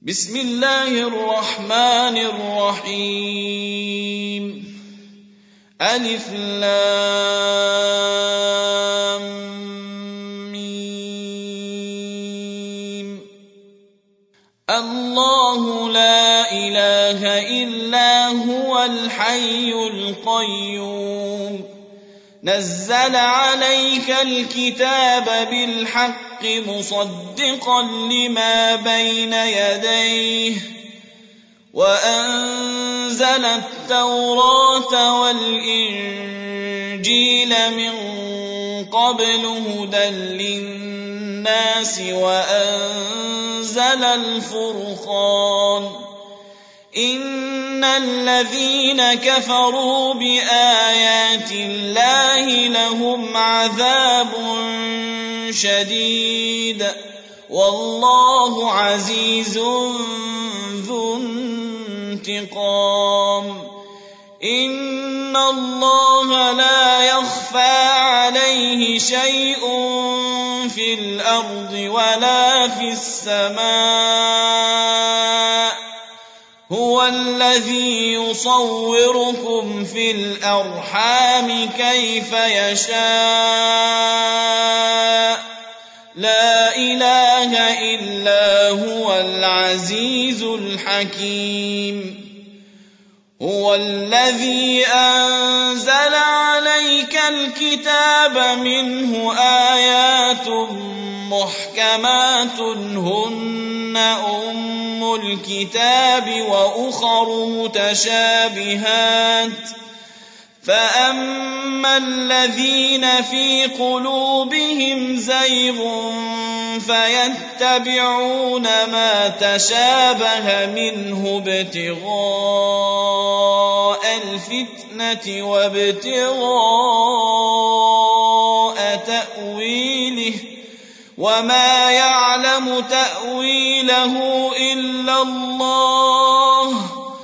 بسم الله الرحمن الرحيم ألف لام ميم الله لا إله إلا هو الحي القيوم نزل عليك الكتاب بالحق مصدقا لما بين يديه وأنزل التوراة والإنجيل من قبل هدى للناس وأنزل الفرقان إن الذين كفروا بآيات الله لهم عذاب شديد والله عزيز ذو انتقام إن الله لا يخفى عليه شيء في الأرض ولا في السماء هو الذي يصوركم في الأرحام كيف يشاء لا إله إلا هو العزيز الحكيم هو الذي أنزل عليك الكتاب منه آيات محكمات هن أم الكتاب وأخر متشابهات فأما الذين في قلوبهم زيغ فيتبعون ما تشابه منه ابتغاء الفتنة وابتغاء تأويله وما يعلم تأويله إلا الله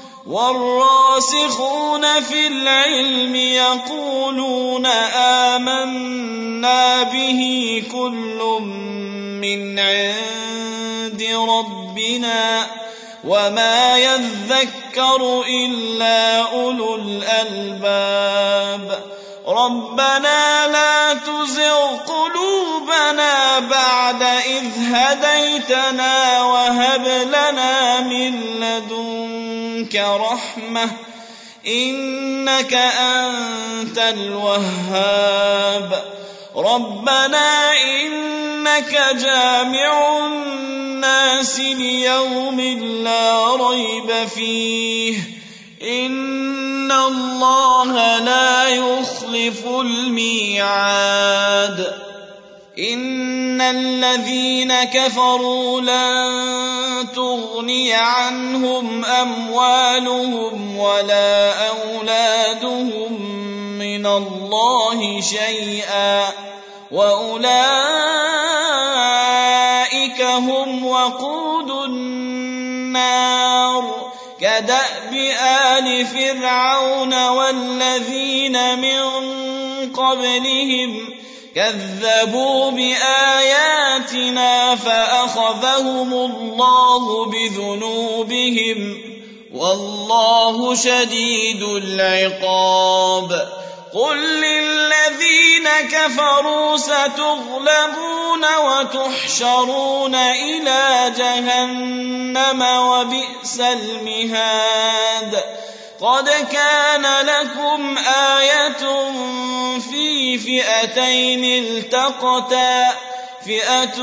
والراسخون في العلم يقولون آمنا به كل من عند ربنا وما يذكر إلا أولو الألباب ربنا لا تزغ قلوبنا بعد إذ هديتنا وهب لنا من لدنك رحمة إنك أنت الوهاب ربنا إنك جامع الناس ليوم لا ريب فيه إن الله لا يخلف الميعاد إن الذين كفروا لن تغني عنهم أموالهم ولا أولادهم من الله شيئا وأولئك هم وقود النار كدأب آل فرعون والذين من قبلهم كذبوا بآياتنا فأخذهم الله بذنوبهم والله شديد العقاب قل للذين كفروا ستغلبون وتحشرون إلى جهنم وبئس المهاد قد كان لكم آية في فئتين التقتا فئة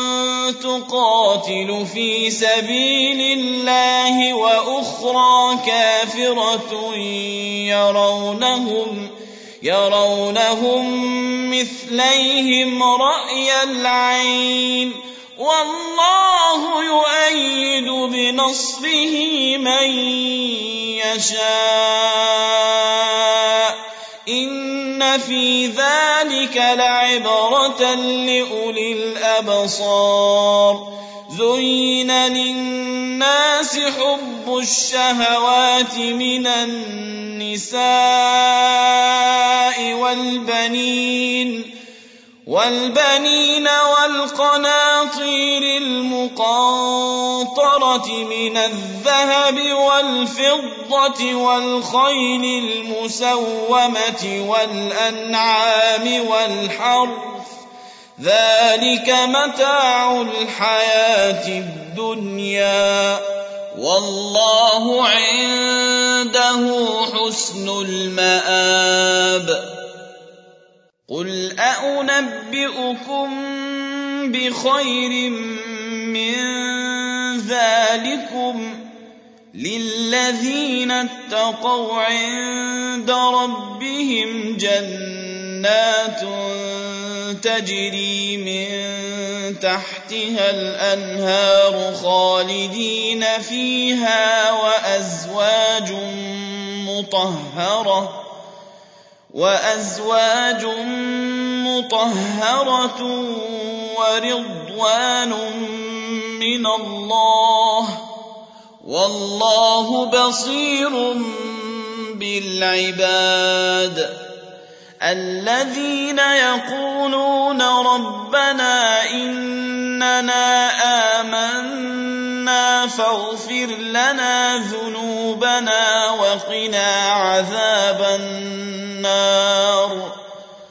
تقاتل في سبيل الله وأخرى كافرة يرونهم مثليهم رأي العين والله يؤيد بنصره من يشاء إن في ذلك لعبرة لأولي الأبصار زين للناس حب الشهوات من النساء والبنين والقناطير المقنطرة من الذهب والفضة والخيل المسومة والأنعام والحرث ذلك متاع الحياة الدنيا والله عنده حسن المآب قل أنبئكم بخير من ذلكم للذين اتقوا عند ربهم جنات تجري من تحتها الأنهار خالدين فيها وأزواج مطهرة ورضوان من الله والله بصير بالعباد الذين يقولون ربنا إننا آمنا فاغفر لنا ذنوبنا وقنا عذاب النار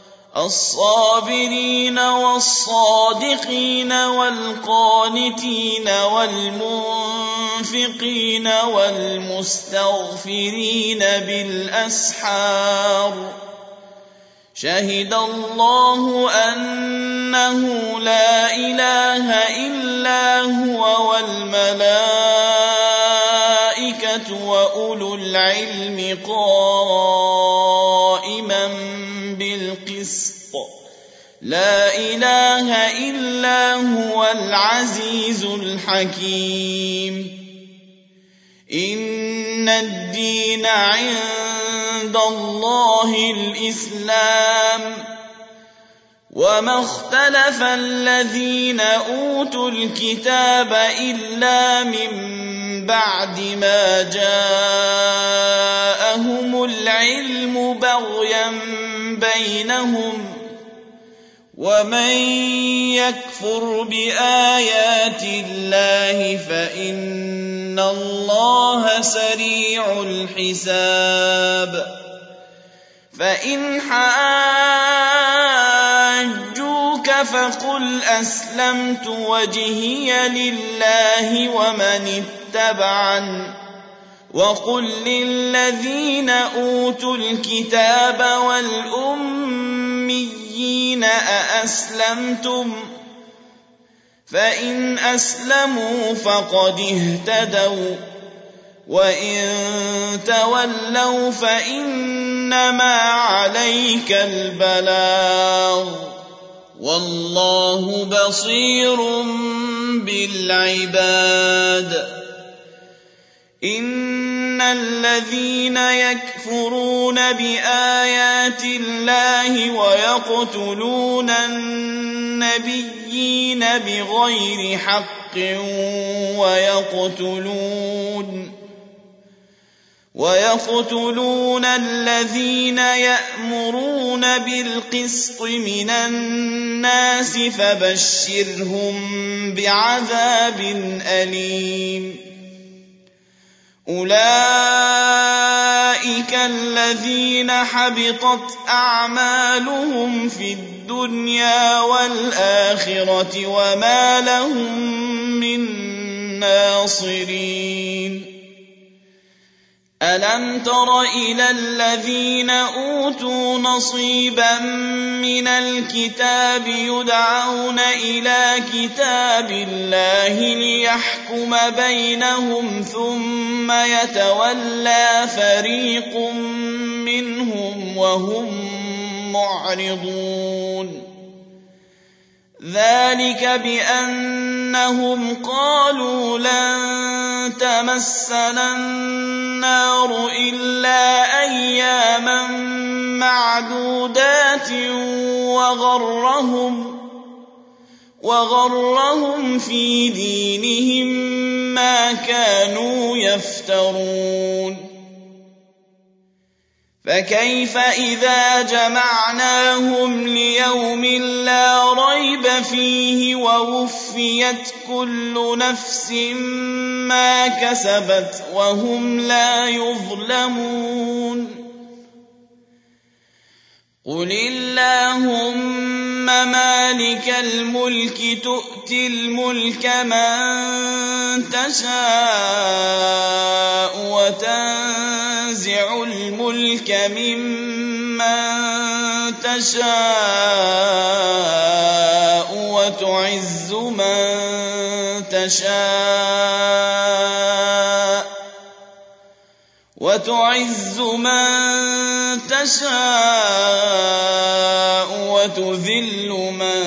الصابرين والصادقين والقانتين والمنفقين والمستغفرين بالأسحار شهد الله أنه لا إله إلا هو والملائكة وأولو العلم قائما بالقسط لا إله إلا هو العزيز الحكيم إن الدين عند الله الإسلام وما اختلف الذين أوتوا الكتاب إلا من بعد ما جاءهم العلم بغيا بينهم ومن يكفر بآيات الله فإن الله سريع الحساب فإن حاجوك فقل أسلمت وجهي لله ومن اتبعني وقل للذين أوتوا الكتاب والأميين أأسلمتم فإن أسلموا فقد اهتدوا وإن تولوا فإنما عليك البلاغ والله بصير بالعباد إن الذين يكفرون بآيات الله ويقتلون النبيين بغير حق ويقتلون الذين يأمرون بالقسط من الناس فبشرهم بعذاب أليم أولئك الذين حبطت أعمالهم في الدنيا والآخرة وما لهم من ناصرين ألم تر إلى الذين أوتوا نصيبا من الكتاب يدعون إلى كتاب الله ليحكم بينهم ثم يتولى فريق منهم وهم معرضون ذلك بأنهم قالوا لن تمسنا النار إلا أياما معدودات وغرهم في دينهم ما كانوا يفترون فكيف إذا جمعناهم ليوم لا ريب فيه ووفيت كل نفس ما كسبت وهم لا يظلمون قل اللهم مالك الملك تؤتي الملك من تشاء وتنزع الملك ممن تشاء وتعز من تشاء وتذل من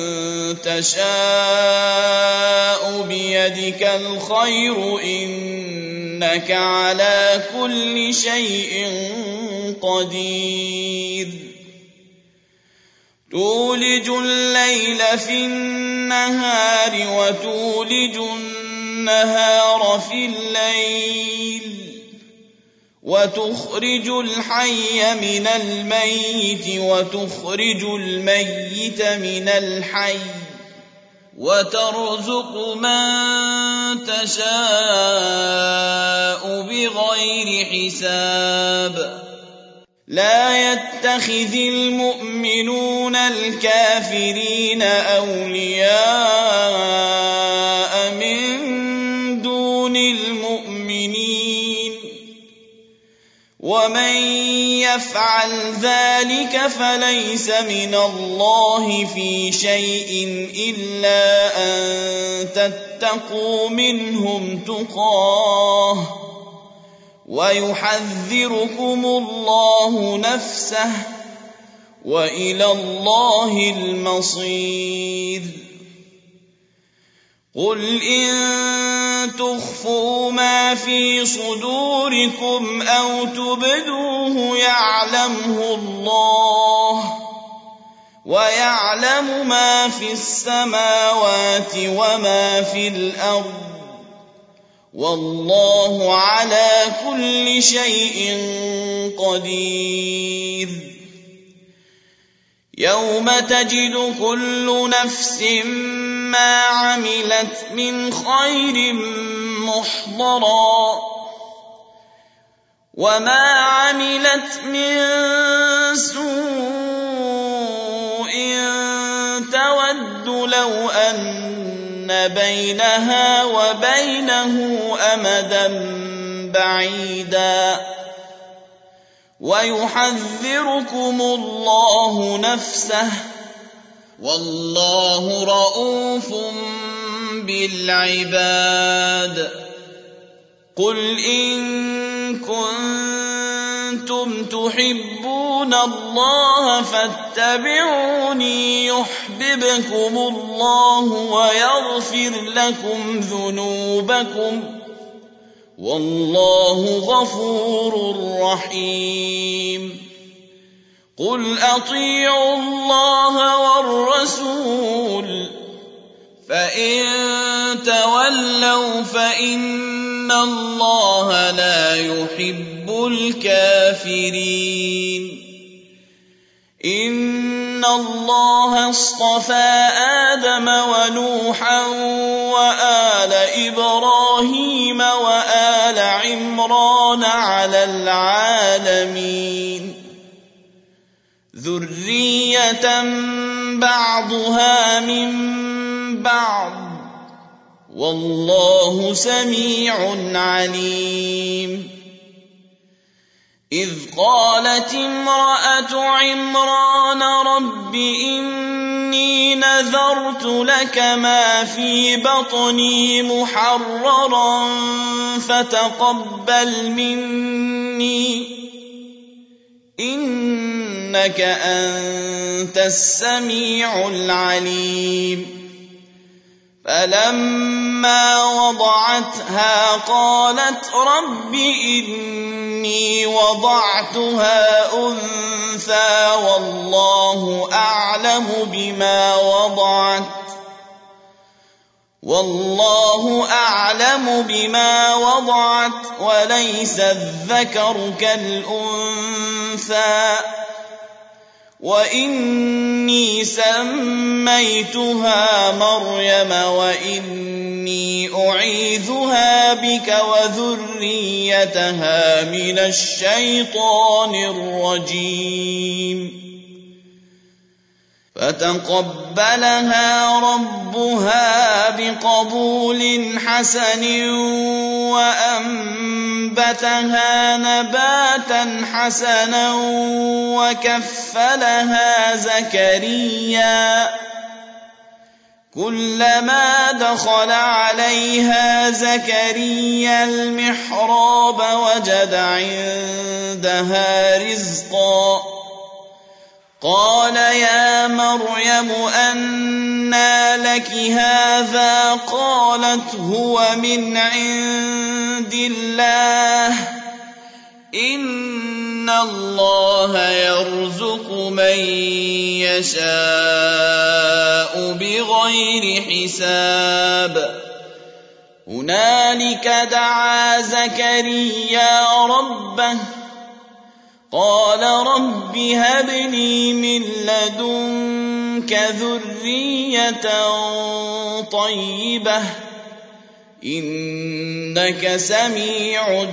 تشاء بيدك الخير إنك على كل شيء قدير تولج الليل في النهار وتولج النهار في الليل وتخرج الحي من الميت وتخرج الميت من الحي وترزق من تشاء بغير حساب لا يتخذ المؤمنون الكافرين أولياء من دون المؤمنين ومن يفعل ذلك فليس من الله في شيء إلا أن تتقوا منهم تقاه ويحذركم الله نفسه وإلى الله المصير قل إن تخفوا ما في صدوركم أو تبدوه يعلمه الله ويعلم ما في السماوات وما في الأرض والله على كل شيء قدير يوم تجد كل نفس ما عملت من خير محضرا وما عملت من سوء تود لو أن بينها وبينه أمدا بعيدا ويحذركم الله نفسه والله رءوف بالعباد قل إن كنتم تحبون الله فاتبعوني يحببكم الله ويغفر لكم ذنوبكم والله غفور رحيم قل أطيعوا الله والرسول فإن تولوا فإن الله لا يحب الكافرين إن الله اصطفى آدم ونوحا وآل إبراهيم وآل عمران على العالمين ذرية بعضها من بعض والله سميع عليم إذ قالت امرأة عمران رب إني نذرت لك ما في بطني محررا فتقبل مني إنك أنت السميع العليم فلما وضعتها قالت رب إني وضعتها أنثى والله أعلم بما وضعت والله أعلم بما وضعت وليس الذكر كالأنثى وإني سميتها مريم وإني أعيذها بك وذريتها من الشيطان الرجيم فتقبلها ربها بقبول حسن وأنبتها نباتا حسنا وكفلها زكريا كلما دخل عليها زكريا المحراب وجد عندها رزقا قال يا مريم أنى لك هذا قالت هو من عند الله إن الله يرزق من يشاء بغير حساب هنالك دعا زكريا ربه قال رب هب لي من لدنك ذرية طيبة إنك سميع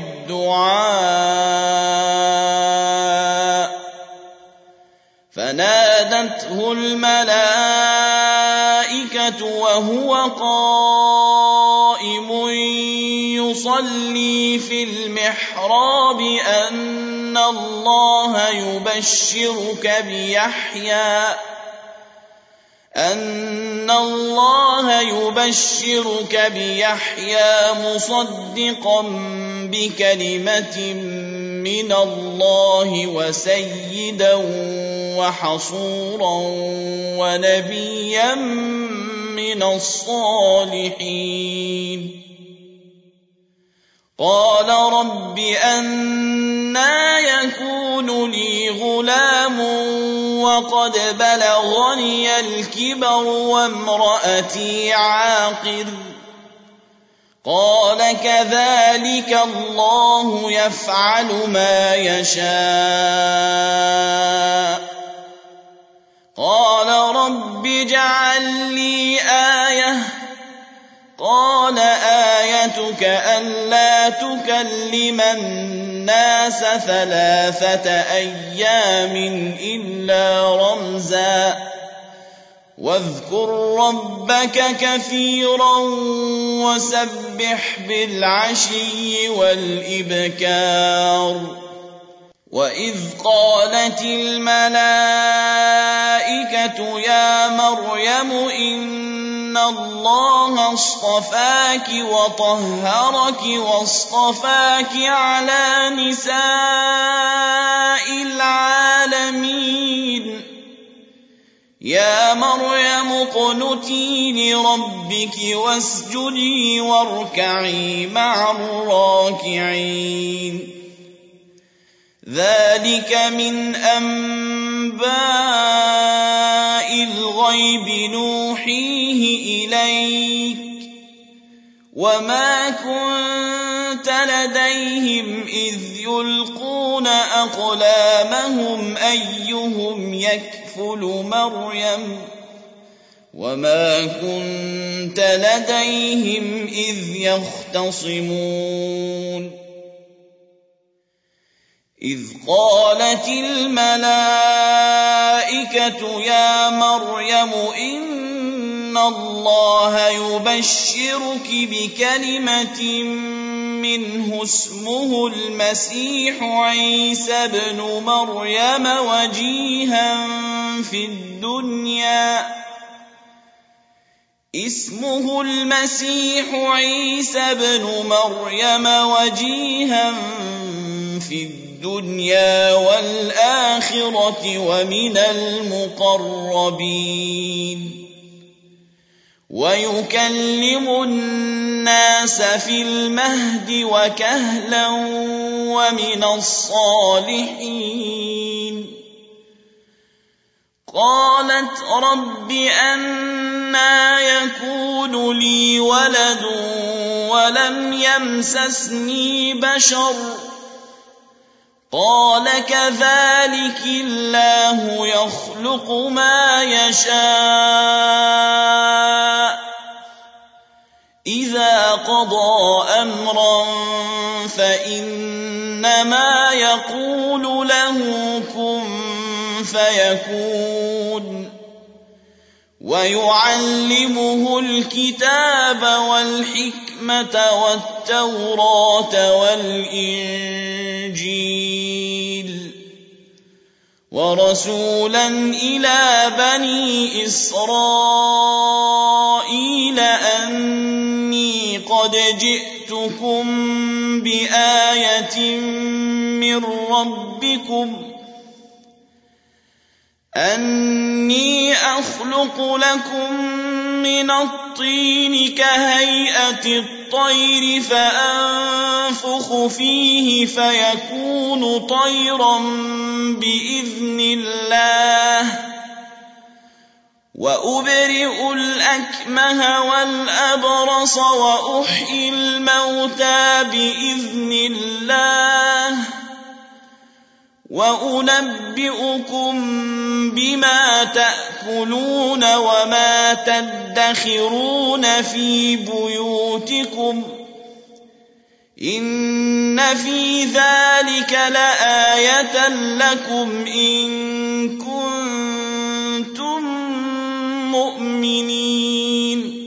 الدعاء فنادته الملائكة وهو قائم يصلي في المحراب أن الله يبشرك بيحيى مصدقا بكلمة من الله وسيدا وحصورا ونبيا من الصالحين قال رب أنى يكون لي غلام وقد بلغني الكبر وامرأتي عاقر قال كذلك الله يفعل ما يشاء قال رب اجعل لي آية قال آيتك ألا تكلم الناس 3 أيام إلا رمزا واذكر ربك كثيرا وسبح بالعشي والإبكار وإذ قالت الملائكة يا مريم إن الله اصطفاك وطهرك واصطفاك على نساء العالمين يا مريم اقنتي لربك واسجدي واركعي مع الراكعين ذلك من أنباء الغيب نوحيه إليك وما كنت لديهم إذ يلقون أقلامهم أيهم يكفل مريم وما كنت لديهم إذ يختصمون إذ قالت الملائكة يا مريم إن الله يبشرك بكلمة منه اسمه المسيح عيسى بن مريم وجيها في الدنيا والآخرة ومن المقربين ويكلم الناس في المهد وكهلا ومن الصالحين قالت رب أنى يكون لي ولد ولم يمسسني بشر قال كذلك الله يخلق ما يشاء إذا قضى أمرا فإنما يقول له كن فيكون ويعلمه الكتاب والحكمة والتوراة والإنجيل ورسولا إلى بني إسرائيل أني قد جئتكم بآية من ربكم أني أخلق لكم من الطين كهيئة الطير فأنفخ فيه فيكون طيرا بإذن الله وأبرئ الأكمه والأبرص وأحيي الموتى بإذن الله وأنبئكم بما تأكلون وما تدخرون في بيوتكم إن في ذلك لآية لكم إن كنتم مؤمنين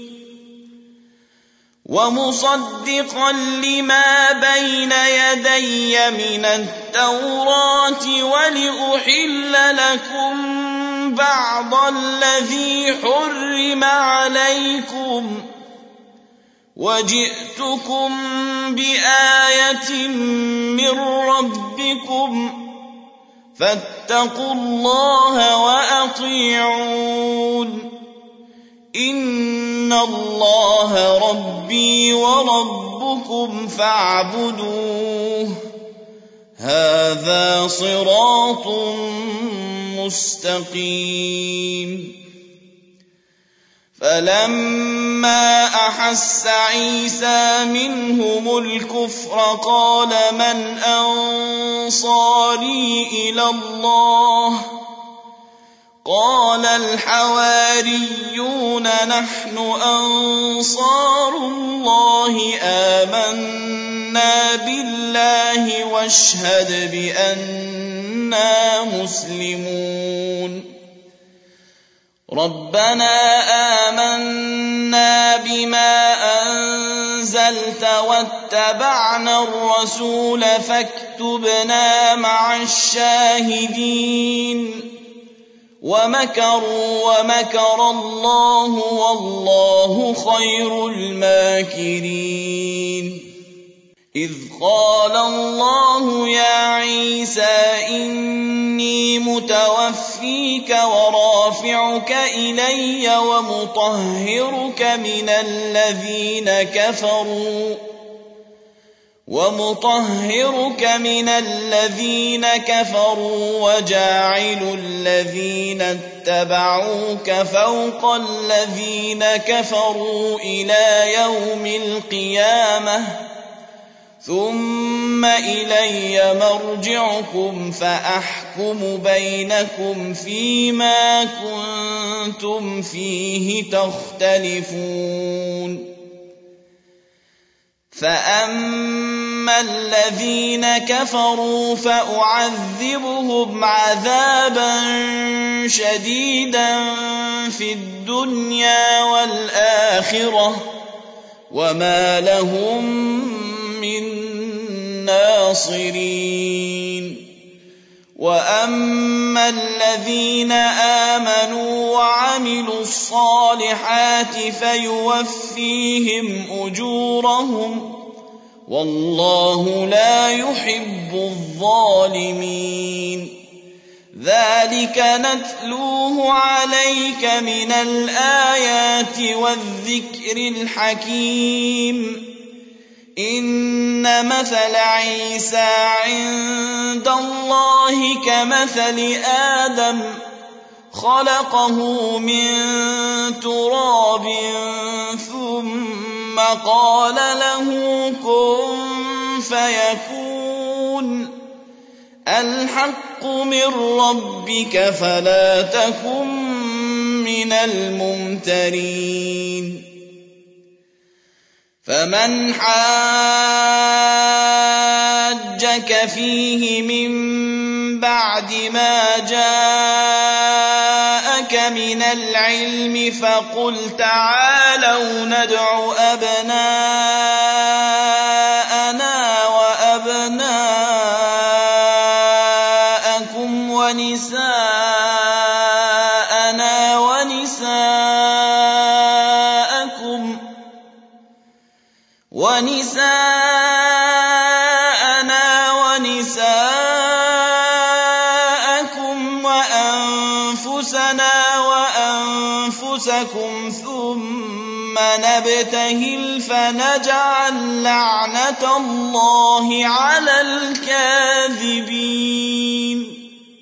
ومصدقا لما بين يدي من التوراة ولأحل لكم بعض الذي حرم عليكم وجئتكم بآية من ربكم فاتقوا الله وأطيعون إن الله ربي وربكم فاعبدوه هذا صراط مستقيم فلما أحس عيسى منهم الكفر قال من أنصاري إلى الله قال الحواريون نحن أنصار الله آمنا بالله واشهد بأننا مسلمون ربنا آمنا بما أنزلت واتبعنا الرسول فاكتبنا مع الشاهدين ومكروا ومكر الله والله خير الماكرين إذ قال الله يا عيسى إني متوفيك ورافعك إلي ومطهرك من الذين كفروا وجاعل الذين اتبعوك فوق الذين كفروا إلى يوم القيامة ثم إلي مرجعكم فأحكم بينكم فيما كنتم فيه تختلفون فأما الذين كفروا فأعذبهم عذابا شديدا في الدنيا والآخرة وما لهم من ناصرين وأما الذين آمنوا وعملوا الصالحات فيوفيهم أجورهم والله لا يحب الظالمين ذلك نتلوه عليك من الآيات والذكر الحكيم إن مثل عيسى عند الله كمثل آدم خلقه من تراب ثم قال له كن فيكون الحق من ربك فلا تكن من الممترين فمن حاجك فيه من بعد ما جاءك من العلم فقل تعالوا ندع أبناءنا وأبناءكم ونساءنا ونساءكم وأنفسنا وأنفسكم ثم نبتهل فنجعل لعنة الله على الكاذبين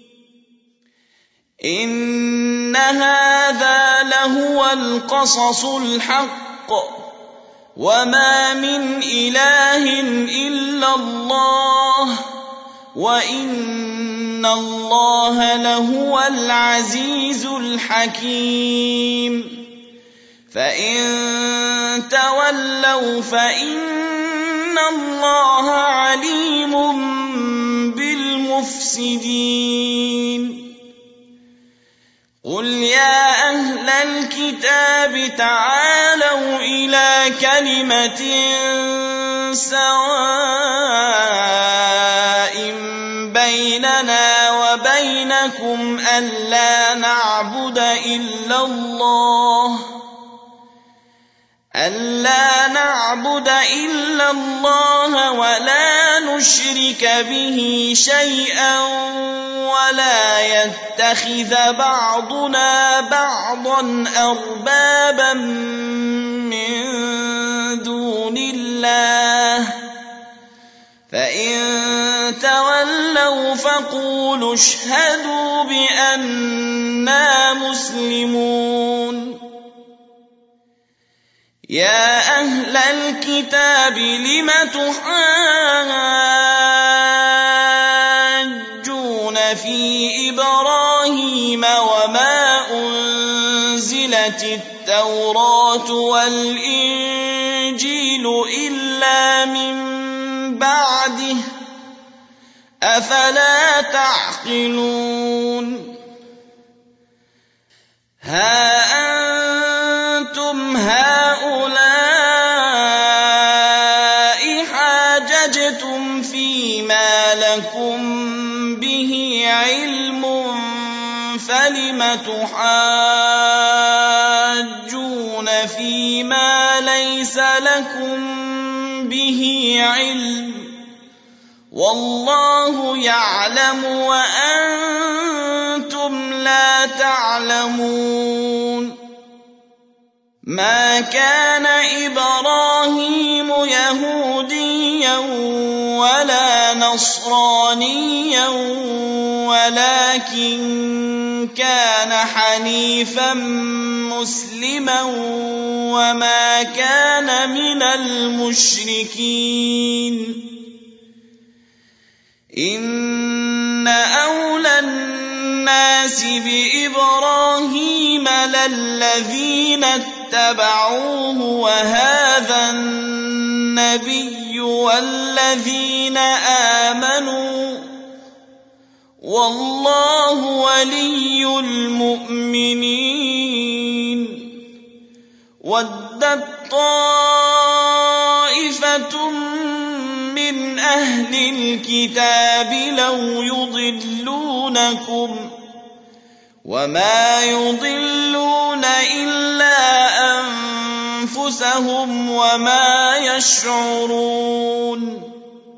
إن هذا لهو القصص الحق وما من إله إلا الله وإن الله لهو العزيز الحكيم فإن تولوا فإن الله عليم بالمفسدين قل يا أهل الكتاب تعالوا إلى كلمة سواء بيننا وبينكم ألا نعبد إلا الله ولا نشرك به شيئا ولا يتخذ بعضنا بعضا أربابا من دون الله فإن تولوا فقولوا اشهدوا بأننا مسلمون يا أهل الكتاب لم تحاجون في إبراهيم وما أنزلت التوراة والإنجيل إلا من بعده أفلا تعقلون ها أنتم هؤلاء حاججتم فيما لكم به علم فلم تحاجون فيما ليس لكم به علم والله يعلم وأنتم لا تعلمون ما كان إبراهيم يهوديا ولا نصرانيا ولكن كان حنيفا مسلما وما كان من المشركين إن أولى الناس بإبراهيم للذين اتبعوه وهذا النبي والذين آمنوا والله ولي المؤمنين ودت طائفة من أهل الكتاب لو يضلونكم وما يضلون إلا أنفسهم وما يشعرون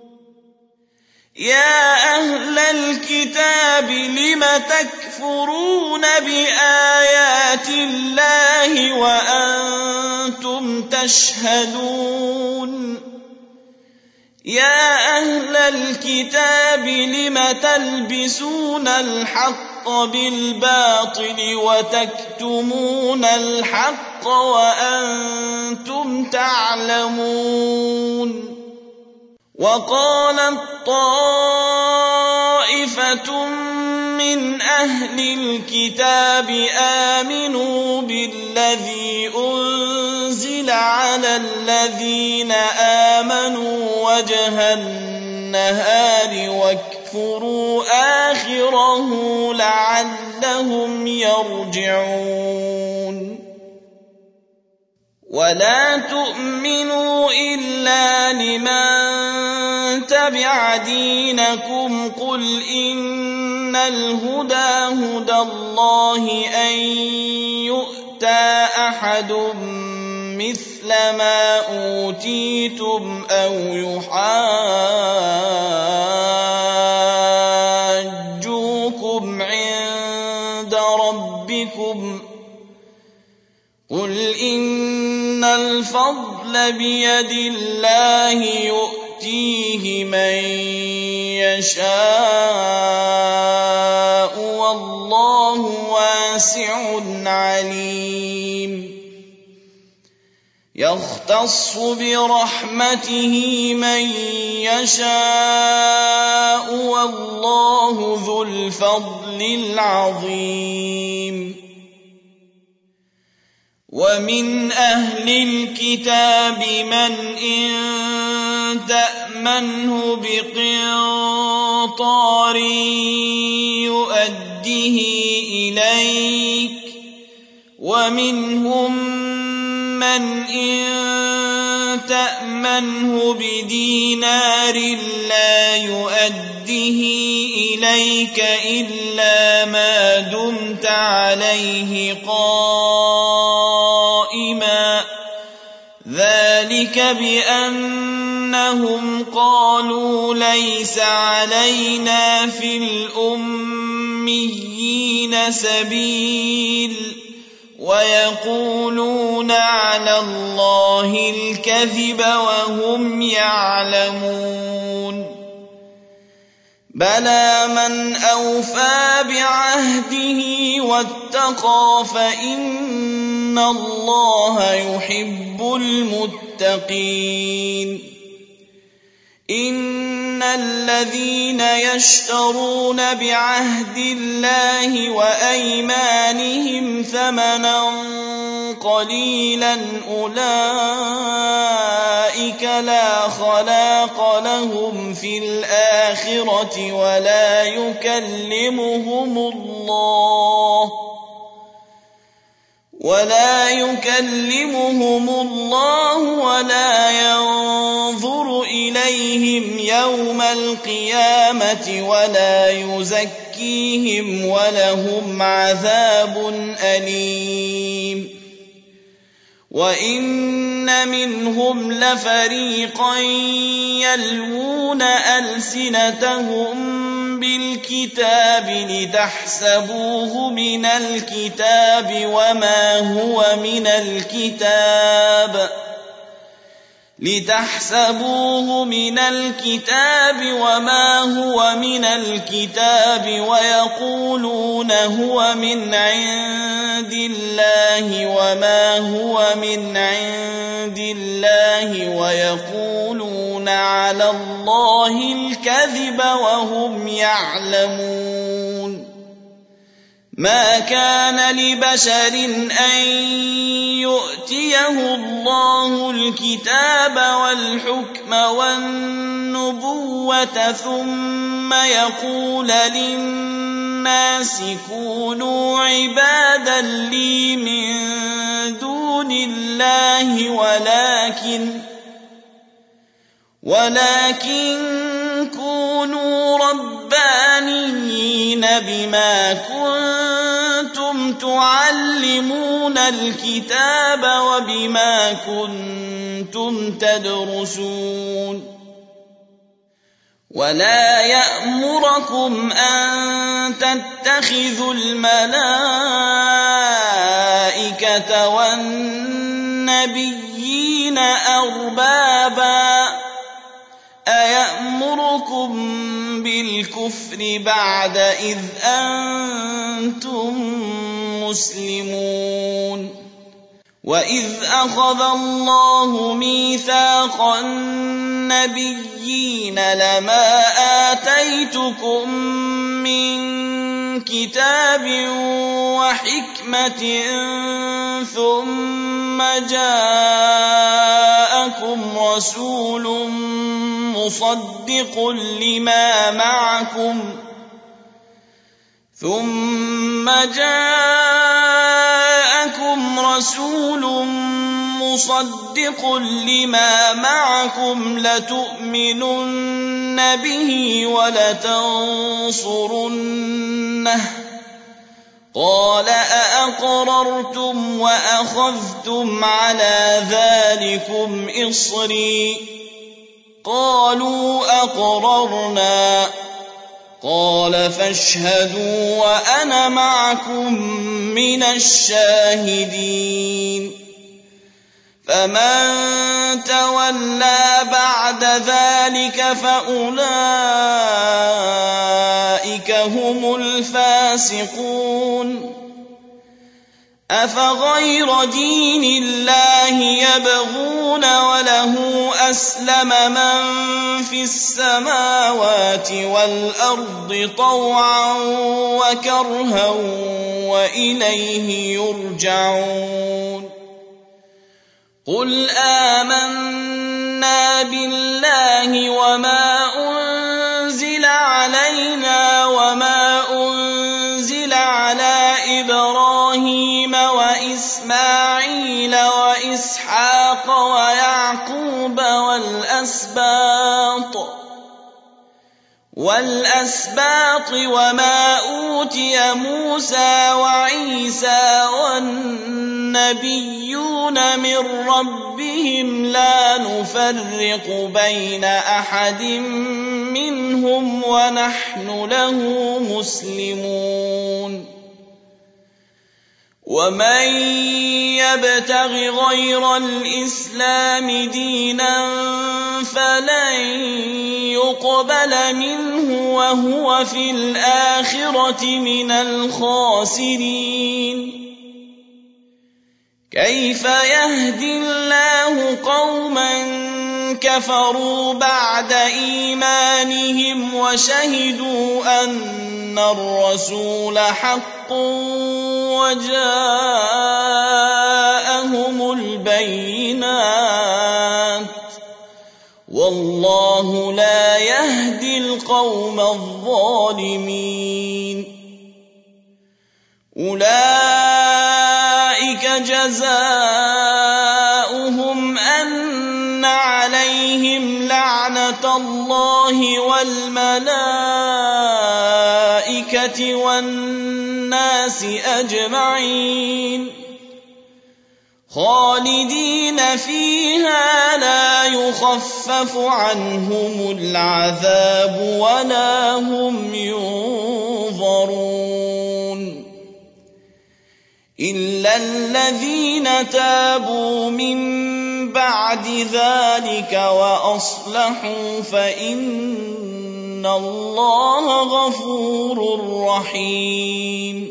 يا أهل الكتاب لم تكفرون بآيات الله وأنتم تشهدون يا أهل الكتاب لم تلبسون الحق بالباطل وتكتمون الحق وأنتم تعلمون. وقالت طائفة من أهل الكتاب آمنوا بالذي أنزل على الذين آمنوا وجه النهار واكفروا آخره لعلهم يرجعون. ولا تؤمنوا إلا لمن تبع دينكم قل إن الهدى هدى الله أن يؤتى أحد مثل ما أوتيتم أو يحاجوكم عند ربكم قل إن الفضل بيد الله يؤتيه من يشاء والله واسع عليم. يختص برحمته من يشاء والله ذو الفضل العظيم. ومن أهل الكتاب من إن تأمنه بقنطار يؤده إليك ومنهم من إن تأمنه بدينار لا يؤده إليك إلا ما دمت عليه قائما ذلك بأنهم قالوا ليس علينا في الأميين سبيل ويقولون على الله الكذب وهم يعلمون. بلى من أوفى بعهده واتقى فإن الله يحب المتقين. إن الذين يشترون بعهد الله وأيمانهم ثمنا قليلا أولئك لا خلاق لهم في الآخرة ولا يكلمهم الله ولا ينظر إليهم يوم القيامة ولا يزكيهم ولهم عذاب أليم. وإن منهم لفريقا يلوون ألسنتهم بالكتاب لتحسبوه من الكتاب وما هو من الكتاب ويقولون هو من عند الله وما هو من عند الله ويقولون على الله الكذب وهم يعلمون. ما كان لبشر أن يؤتيه الله الكتاب والحكم والنبوة ثم يقول للناس كونوا عبادا لي من دون الله ولكن كونوا ربانيين بما كنتم تعلمون الكتاب وبما كنتم تدرسون. ولا يأمركم أن تتخذوا الملائكة والنبيين أربابا أيأمركم يأمركم بالكفر بعد إذ أنتم مسلمون وإذ أخذ الله ميثاق النبيين لما آتيتكم من كتاب وحكمة ثم جاءكم رسول مصدق لما معكم لتؤمنن به ولتنصرنه قال أأقررتم وأخذتم على ذلكم إصري قالوا أقررنا قال فاشهدوا وأنا معكم من الشاهدين فمن تولى بعد ذلك فأولئك هم الفاسقون أفغير دين الله يبغون وله أسلم من في السماوات والأرض طوعا وكرها وإليه يرجعون قل آمنا بالله وما أنزل علينا وما أنزل على إبراهيم وإسماعيل وإسحاق ويعقوب والأسباط وما أوتي موسى وعيسى والنبيون من ربهم لا نفرق بين أحد منهم ونحن له مسلمون ومن يبتغ غير الإسلام دينا فلن يقبل منه وهو في الآخرة من الخاسرين كيف يهدي الله قوما كفروا بعد إيمانهم وشهدوا أن الرسول حق وجاءهم البينات والله لا يهدي القوم الظالمين أولئك جزاؤهم أن عليهم لعنة الله والملائكة والناس أجمعين خالدين فيها لا يخفف عنهم العذاب ولا هم ينظرون إلا الذين تابوا من بعد ذلك وأصلحوا فإن الله غفور رحيم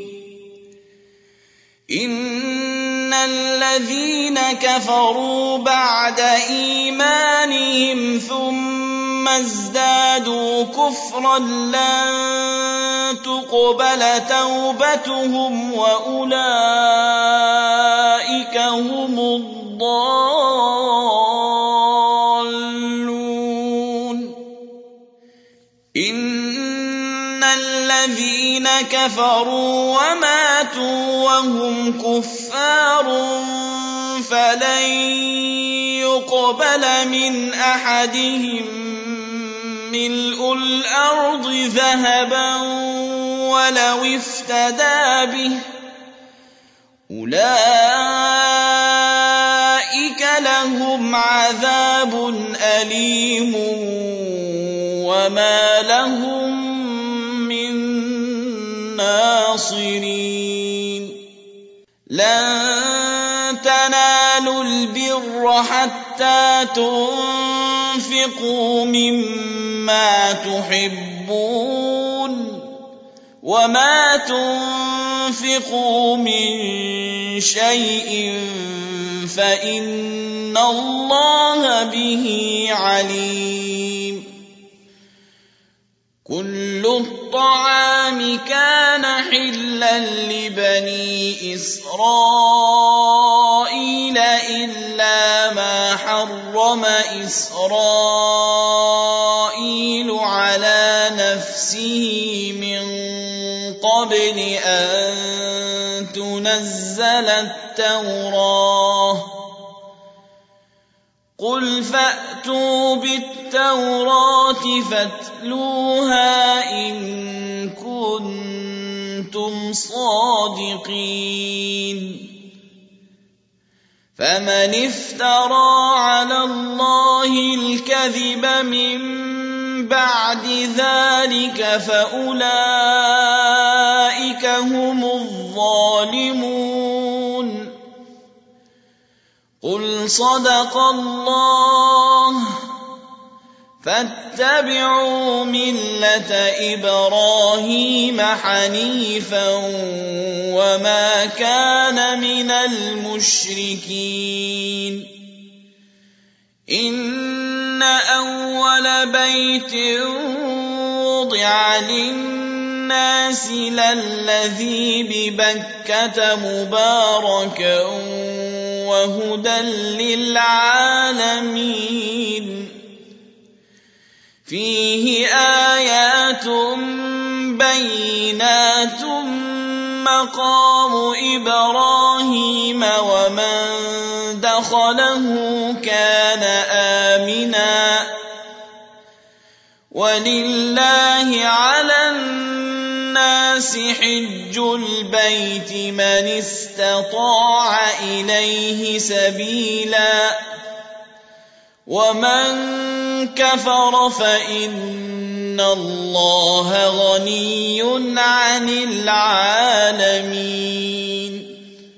إن الذين كفروا بعد إيمانهم ثم ازدادوا كفرا لن تقبل توبتهم وأولئك هم الضالون إن الذين كفروا وماتوا وهم كفار فلن يقبل من أحدهم ملء الأرض ذهبا ولو افتدى به أولئك لهم عذاب أليم وما لهم من ناصرين لن تنالوا البر حتى تنفقوا مما تحبون وما تنفقوا من شيء فإن الله به عليم. كل الطعام كان حلا لبني إسرائيل إلا ما حرم إسرائيل على نفسه من قبل أن تنزل التوراة. قل فأتوا بالتوراة فاتلوها إن كنتم صادقين. فمن افترى على الله الكذب من بعد ذلك فأولئك هم الظالمون. قل صدق الله فاتبعوا ملة إبراهيم حنيفا وما كان من المشركين. إن أول بيت وضع للناس للذي ببكة مباركا وهدى للعالمين. فيه آيات بينات مقام إبراهيم ومن دخله كان آمنا ولله على الناس حج البيت من استطاع إليه سبيلا ومن كفر فإن الله غني عن العالمين.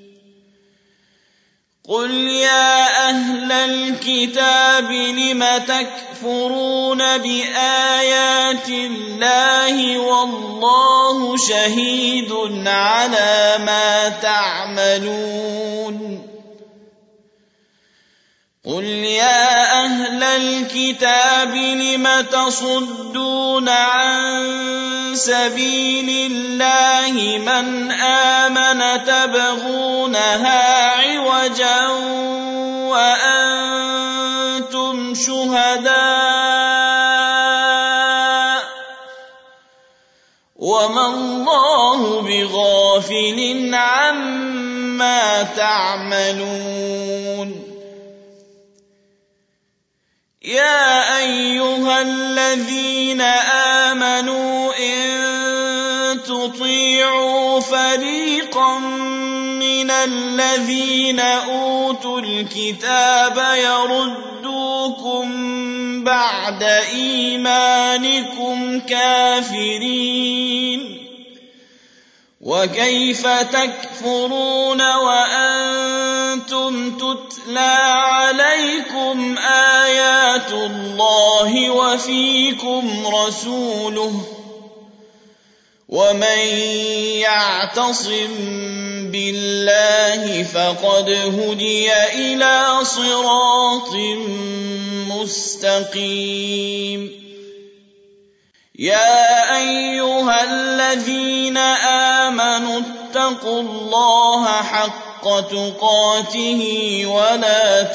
قل يا أهل الكتاب لم تكفرون بآيات الله والله شهيد على ما تعملون. قل يا أهل الكتاب لم تصدون عن سبيل الله من آمن تبغونها عوجا وأنتم شهداء وما الله بغافل عما تعملون. يا أيها الذين آمنوا إن تطيعوا فريقا من الذين أوتوا الكتاب يردوكم بعد إيمانكم كافرين. وكيف تكفرون وأنتم تتلى عليكم آيات الله وفيكم رسوله ومن يعتصم بالله فقد هدي إلى صراط مستقيم. يا أيها الذين آمنوا اتقوا الله حق تقاته ولا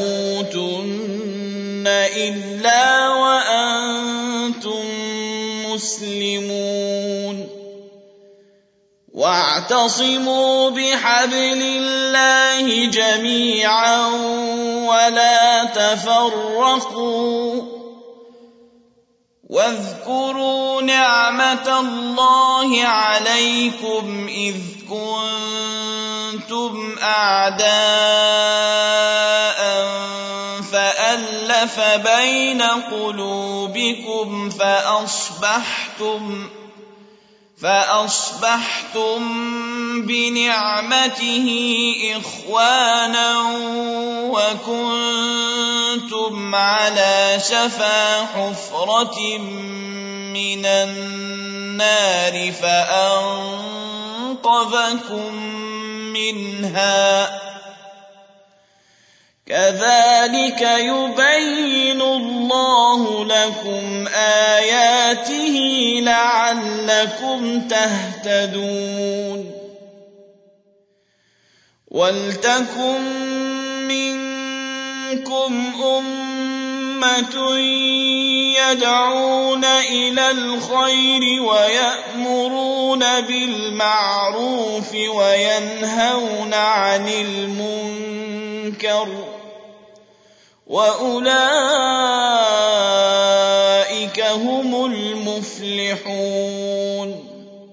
تموتن إلا وأنتم مسلمون. واعتصموا بحبل الله جميعا ولا تفرقوا واذكروا نعمة الله عليكم إذ كنتم أعداء فألف بين قلوبكم فأصبحتم بنعمته إخوانا وكنتم على شفا حفرة من النار فأنقذكم منها كذلك يبين الله لكم آياته لعلكم تهتدون ولتكن منكم أمة يدعون إلى الخير ويأمرون بالمعروف وينهون عن المنكر وأولئك هم المفلحون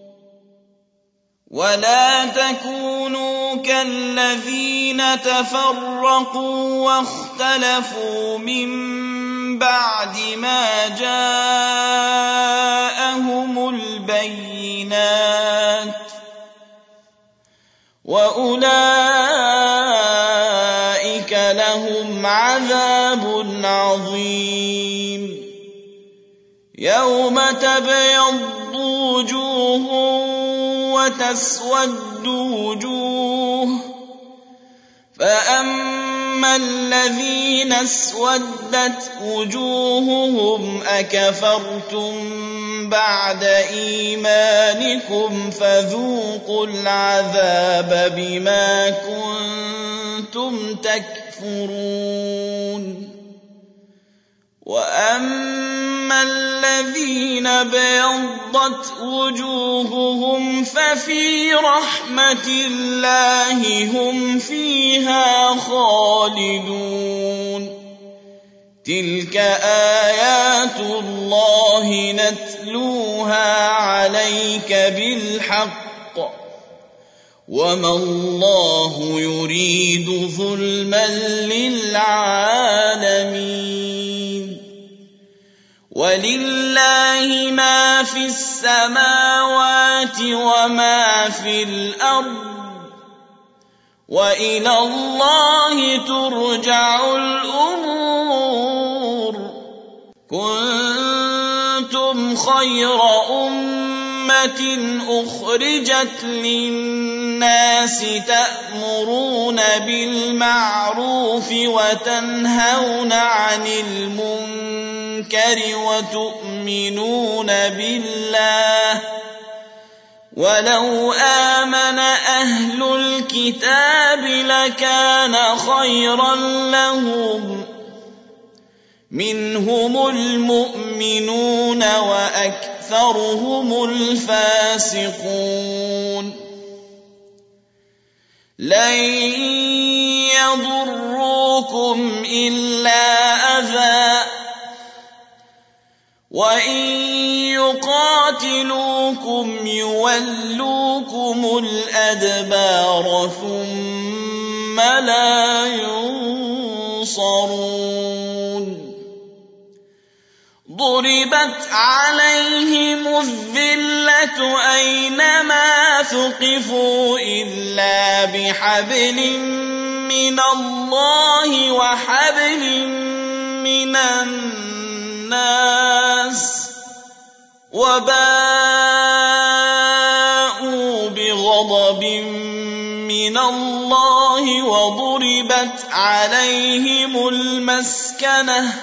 ولا تكونوا كالذين تفرقوا واختلفوا من بعد ما جاءهم البينات وأولئك لهم عذاب عظيم يوم تبيض وجوه وتسود وجوه فأما الذين اسودت وجوههم أكفرتم بعد إيمانكم فذوقوا العذاب بما كنتم تكفرون وأما الذين بيضت وجوههم ففي رحمة الله هم فيها خالدون تلك آيات الله نتلوها عليك بالحق وما الله يريد ظلما للعالمين ولله ما في السماوات وما في الأرض وإلى الله ترجع الأمور كنتم خير أمة أخرجت للناس تأمرون بالمعروف وتنهون عن المنكر وتؤمنون بالله ولو آمن أهل الكتاب لكان خيرا لهم منهم المؤمنون وأكثرهم الفاسقون لن يضروكم إلا أذى وإن يقاتلوكم يولوكم الأدبار ثم لا ينصرون ضربت عليهم الذلة أينما ثقفوا إلا بحبل من الله وحبل من الناس وباءوا بغضب من الله وضربت عليهم المسكنة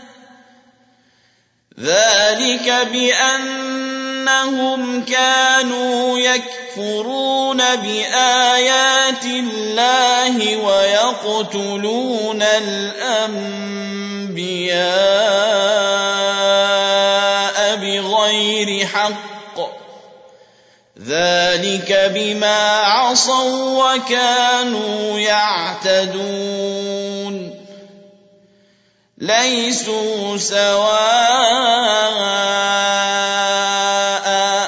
ذلك بأنهم كانوا يكفرون بآيات الله ويقتلون الأنبياء بغير حق ذلك بما عصوا وكانوا يعتدون ليسوا سواء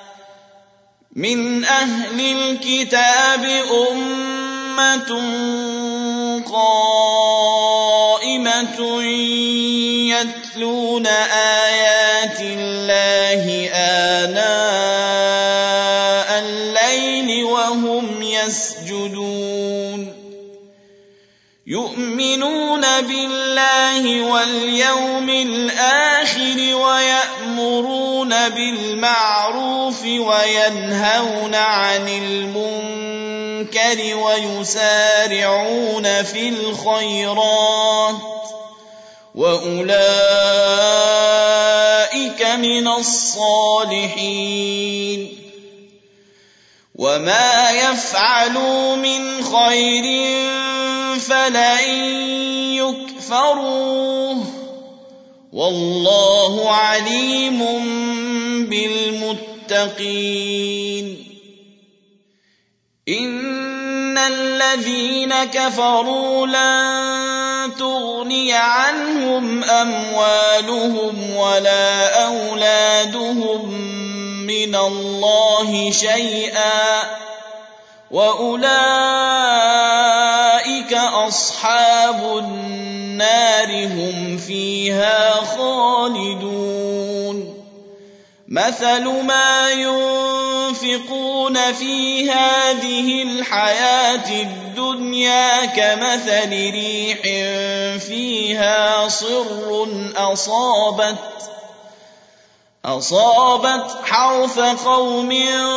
من أهل الكتاب أمة قائمة يتلون آيات الله آناء يسجدون يؤمنون بالله واليوم الآخر ويأمرون بالمعروف وينهون عن المنكر ويسارعون في الخيرات وأولئك من الصالحين وما يفعلوا من خير فلن يكفروه والله عليم بالمتقين إن الذين كفروا لن تغني عنهم أموالهم ولا أولادهم من الله شيئا وأولئك أصحاب النار هم فيها خالدون مثل ما ينفقون في هذه الحياة الدنيا كمثل ريح فيها صر أصابت حرث قوم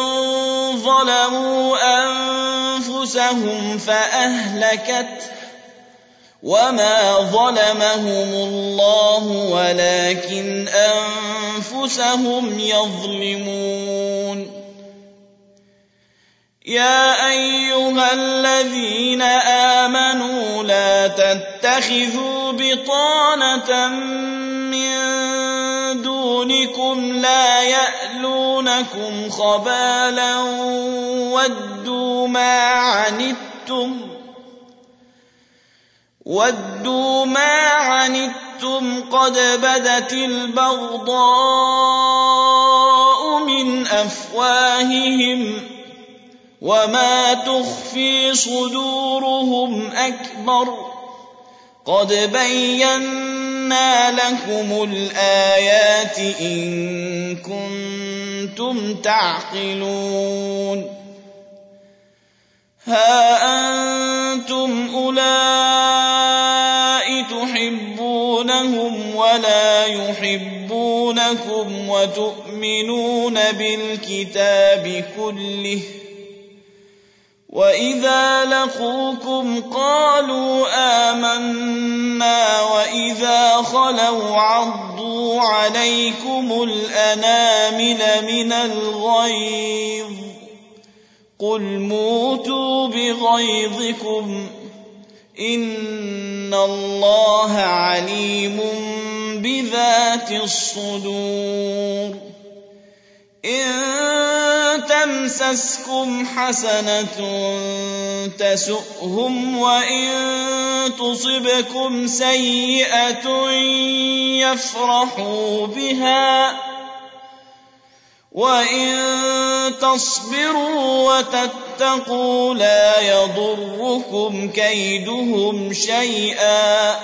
ظلموا أنفسهم فأهلكته وما ظلمهم الله ولكن أنفسهم يظلمون يا أيها الذين آمنوا لا تتخذوا بطانة من دونكم لا يألونكم خبالا ودوا ما عنتم قد بدت البغضاء من أفواههم وما تخفي صدورهم أكبر قد بينا لكم الآيات إن كنتم تعقلون ها أنتم أولئك تحبونهم ولا يحبونكم وتؤمنون بالكتاب كله وإذا لقوكم قالوا آمنا وإذا خلوا عضوا عليكم الأنامل من الغيظ قل موتوا بغيظكم إن الله عليم بذات الصدور إن تمسسكم حسنة تسؤهم وإن تصبكم سيئة يفرحوا بها وإن تصبروا وتتقوا لا يضركم كيدهم شيئا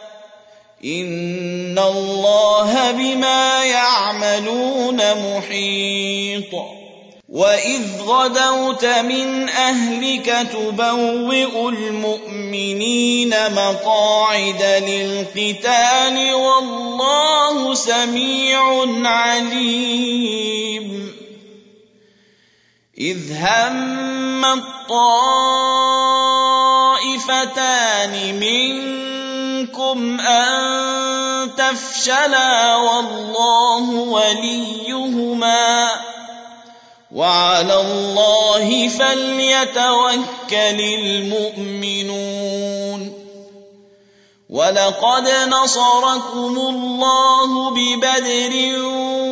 إن الله بما يعملون محيط وإذ غدوت من أهلك تبوئ المؤمنين مقاعد للقتال والله سميع عليم إذ هم الطائفتان منكم أن تفشلا والله وليهما وعلى الله فليتوكل المؤمنون ولقد نصركم الله ببدر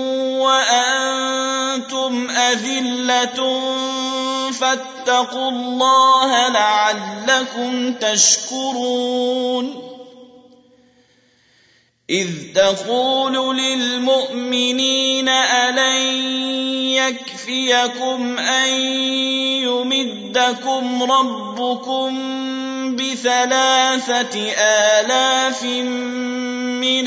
وأنتم أذلة فاتقوا الله لعلكم تشكرون إذ تقول للمؤمنين ألن يكفيكم أن يمدكم ربكم ب3,000 من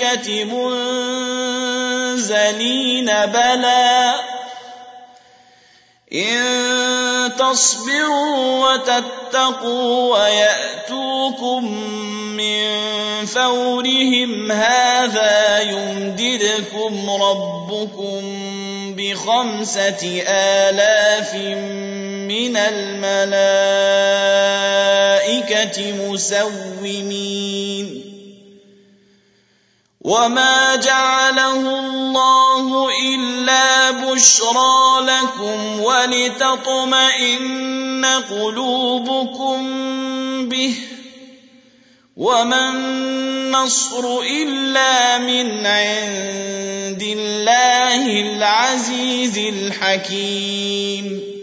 الملائكة منزلين إن تصبروا وتتقوا ويأتوكم من فورهم هذا يمددكم ربكم ب5,000 من الملائكة مسومين وما جعله الله إلا بشرى لكم ولتطمئن قلوبكم به وما النصر إلا من عند الله العزيز الحكيم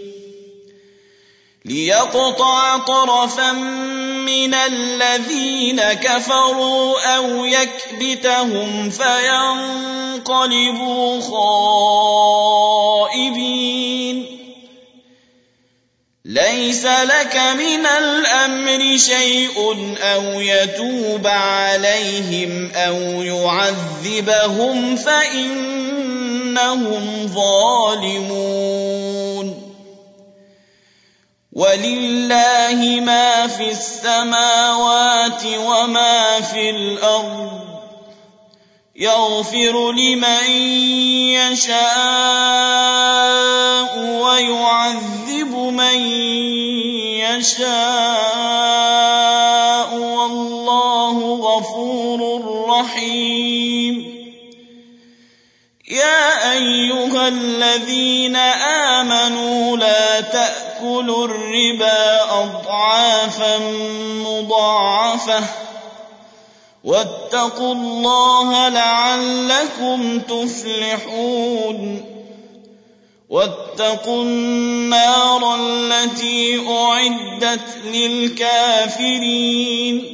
ليقطع طرفا من الذين كفروا أو يكبتهم فينقلبوا خائبين ليس لك من الأمر شيء أو يتوب عليهم أو يعذبهم فإنهم ظالمون ولله ما في السماوات وما في الأرض يغفر لمن يشاء ويعذب من يشاء والله غفور رحيم يا أيها الذين آمنوا لا تأكلوا الربا أضعافا مضاعفة واتقوا الله لعلكم تفلحون واتقوا النار التي أعدت للكافرين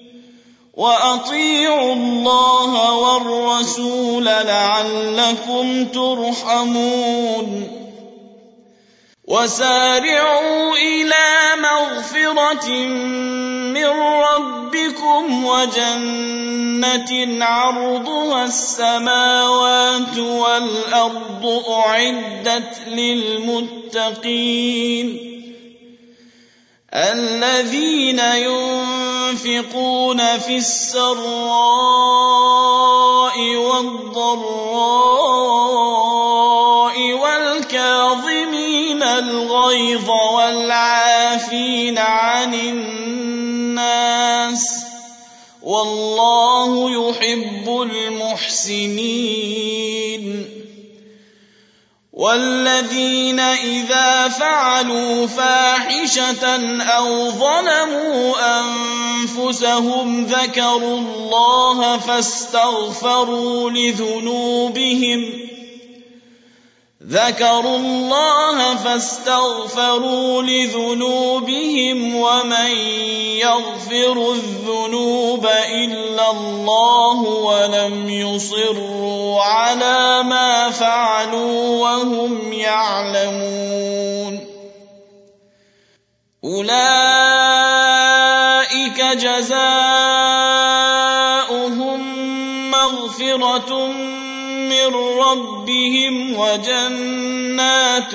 وأطيعوا الله والرسول لعلكم ترحمون وسارعوا إلى مغفرة من ربكم وجنة عرضها السماوات والأرض أعدت للمتقين الذين ينفقون في السراء والضراء والكاظمين الغيظ والعافين عن الناس والله يحب المحسنين والذين إذا فعلوا فاحشة أو ظلموا أنفسهم ذكروا الله فاستغفروا لذنوبهم ومن يغفر الذنوب إلا الله ولم يصروا على ما فعلوا وهم يعلمون أولئك جزاؤهم مغفرة من ربهم وجنات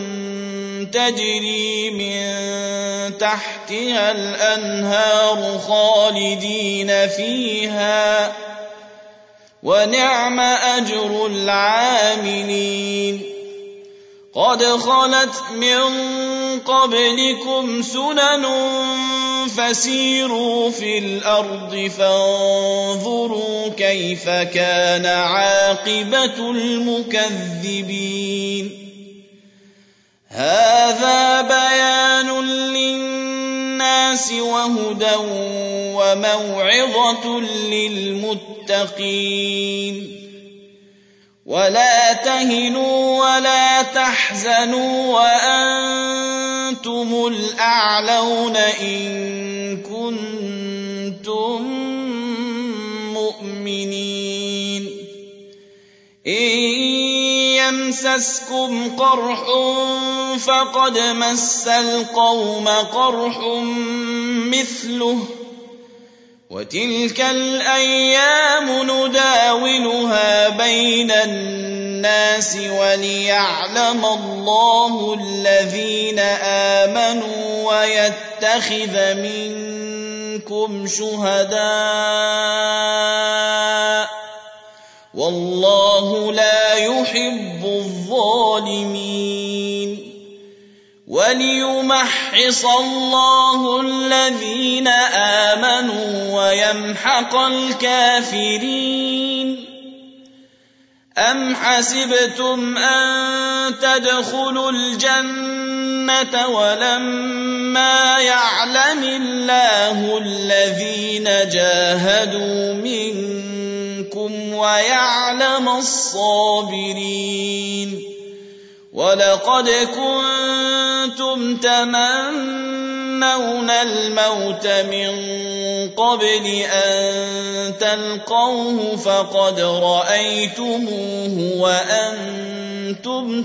تجري من تحتها الأنهار خالدين فيها ونعم أجر العاملين قد خلت من قبلكم سنن فسيروا في الأرض فانظروا كيف كان عاقبة المكذبين هذا بيان للناس وهدى وموعظة للمتقين ولا تهنوا ولا تحزنوا وأنتم الأعلون إن كنتم مؤمنين إن يمسسكم قرح فقد مس القوم قرح مثله وتلك الأيام نداولها بين الناس الناس وليعلم الله الذين آمنوا ويتخذ منكم شهداء والله لا يحب الظالمين وليمحص الله الذين آمنوا ويمحق الكافرين أم حسبتم أن تدخلوا الجنة ولما يعلم الله الذين جاهدوا منكم ويعلم الصابرين ولقد كنتم تمنون الموت من قبل أن تلقوه فقد رأيتموه وأنتم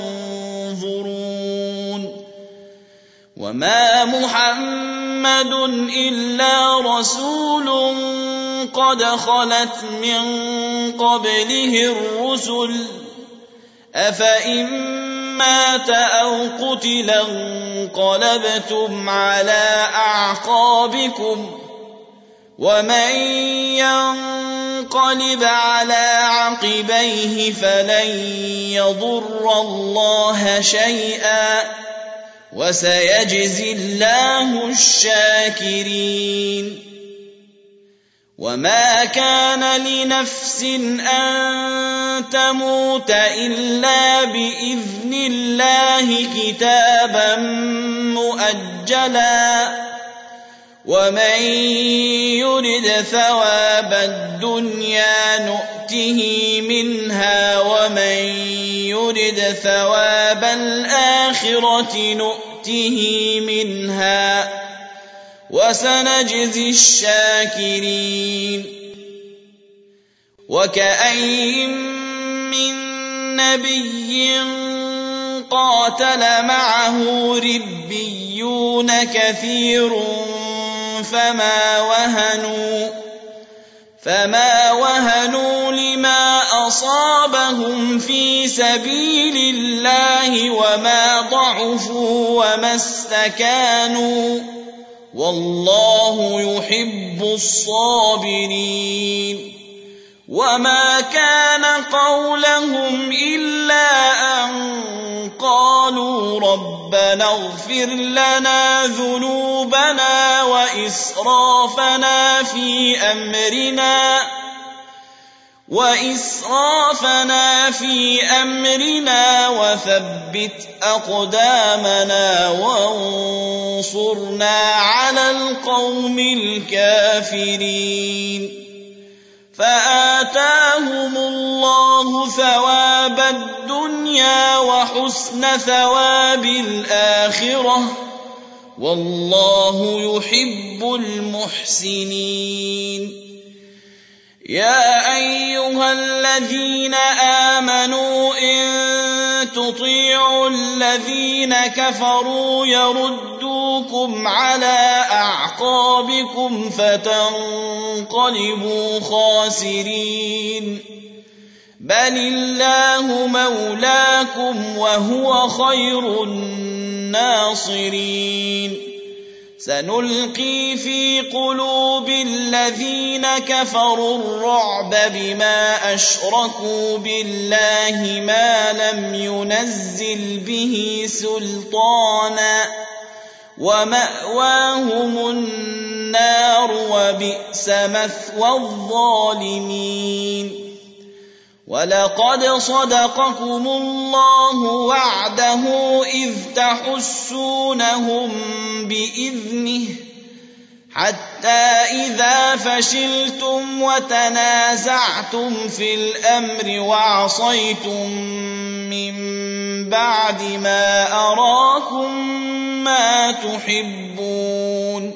تنظرون وما محمد إلا رسول قد خلت من قبله الرسل أفإن مات أو قتل انقلبتم على أعقابكم ومن ينقلب على عقبيه فلن يضر الله شيئا وسيجزي الله الشاكرين وما كان لنفس أن تموت إلا بإذن الله كتابا مؤجلا ومن يرد ثواب الدنيا نؤته منها ومن يرد ثواب الآخرة نؤته منها وسنجزي الشاكرين وكأين من نبي قاتل معه ربيون كثير فما وهنوا لما أصابهم في سبيل الله وما ضعفوا وما استكانوا والله يحب الصابرين وما كان قولهم إلا أن قالوا ربنا اغفر لنا ذنوبنا وإسرافنا في أمرنا وثبت أقدامنا وانصرنا على القوم الكافرين فآتاهم الله ثواب الدنيا وحسن ثواب الآخرة والله يحب المحسنين يا أيها الذين آمنوا إن تطيعوا الذين كفروا يردوكم على أعقابكم فتنقلبوا خاسرين بل الله مولاكم وهو خير الناصرين سنلقي في قلوب الذين كفروا الرعب بما أشركوا بالله ما لم ينزل به سلطانا ومأواهم النار وبئس مثوى الظالمين ولقد صدقكم الله وعده إذ تحسونهم بإذنه حتى إذا فشلتم وتنازعتم في الأمر وعصيتم من بعد ما أراكم ما تحبون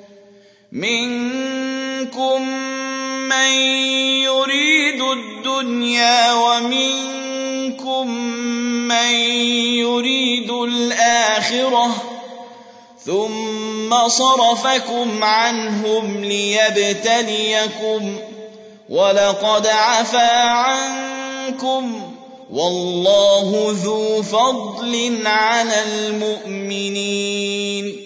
منكم من يريد الدنيا ومنكم من يريد الآخرة ثم صرفكم عنهم ليبتليكم ولقد عفا عنكم والله ذو فضل على المؤمنين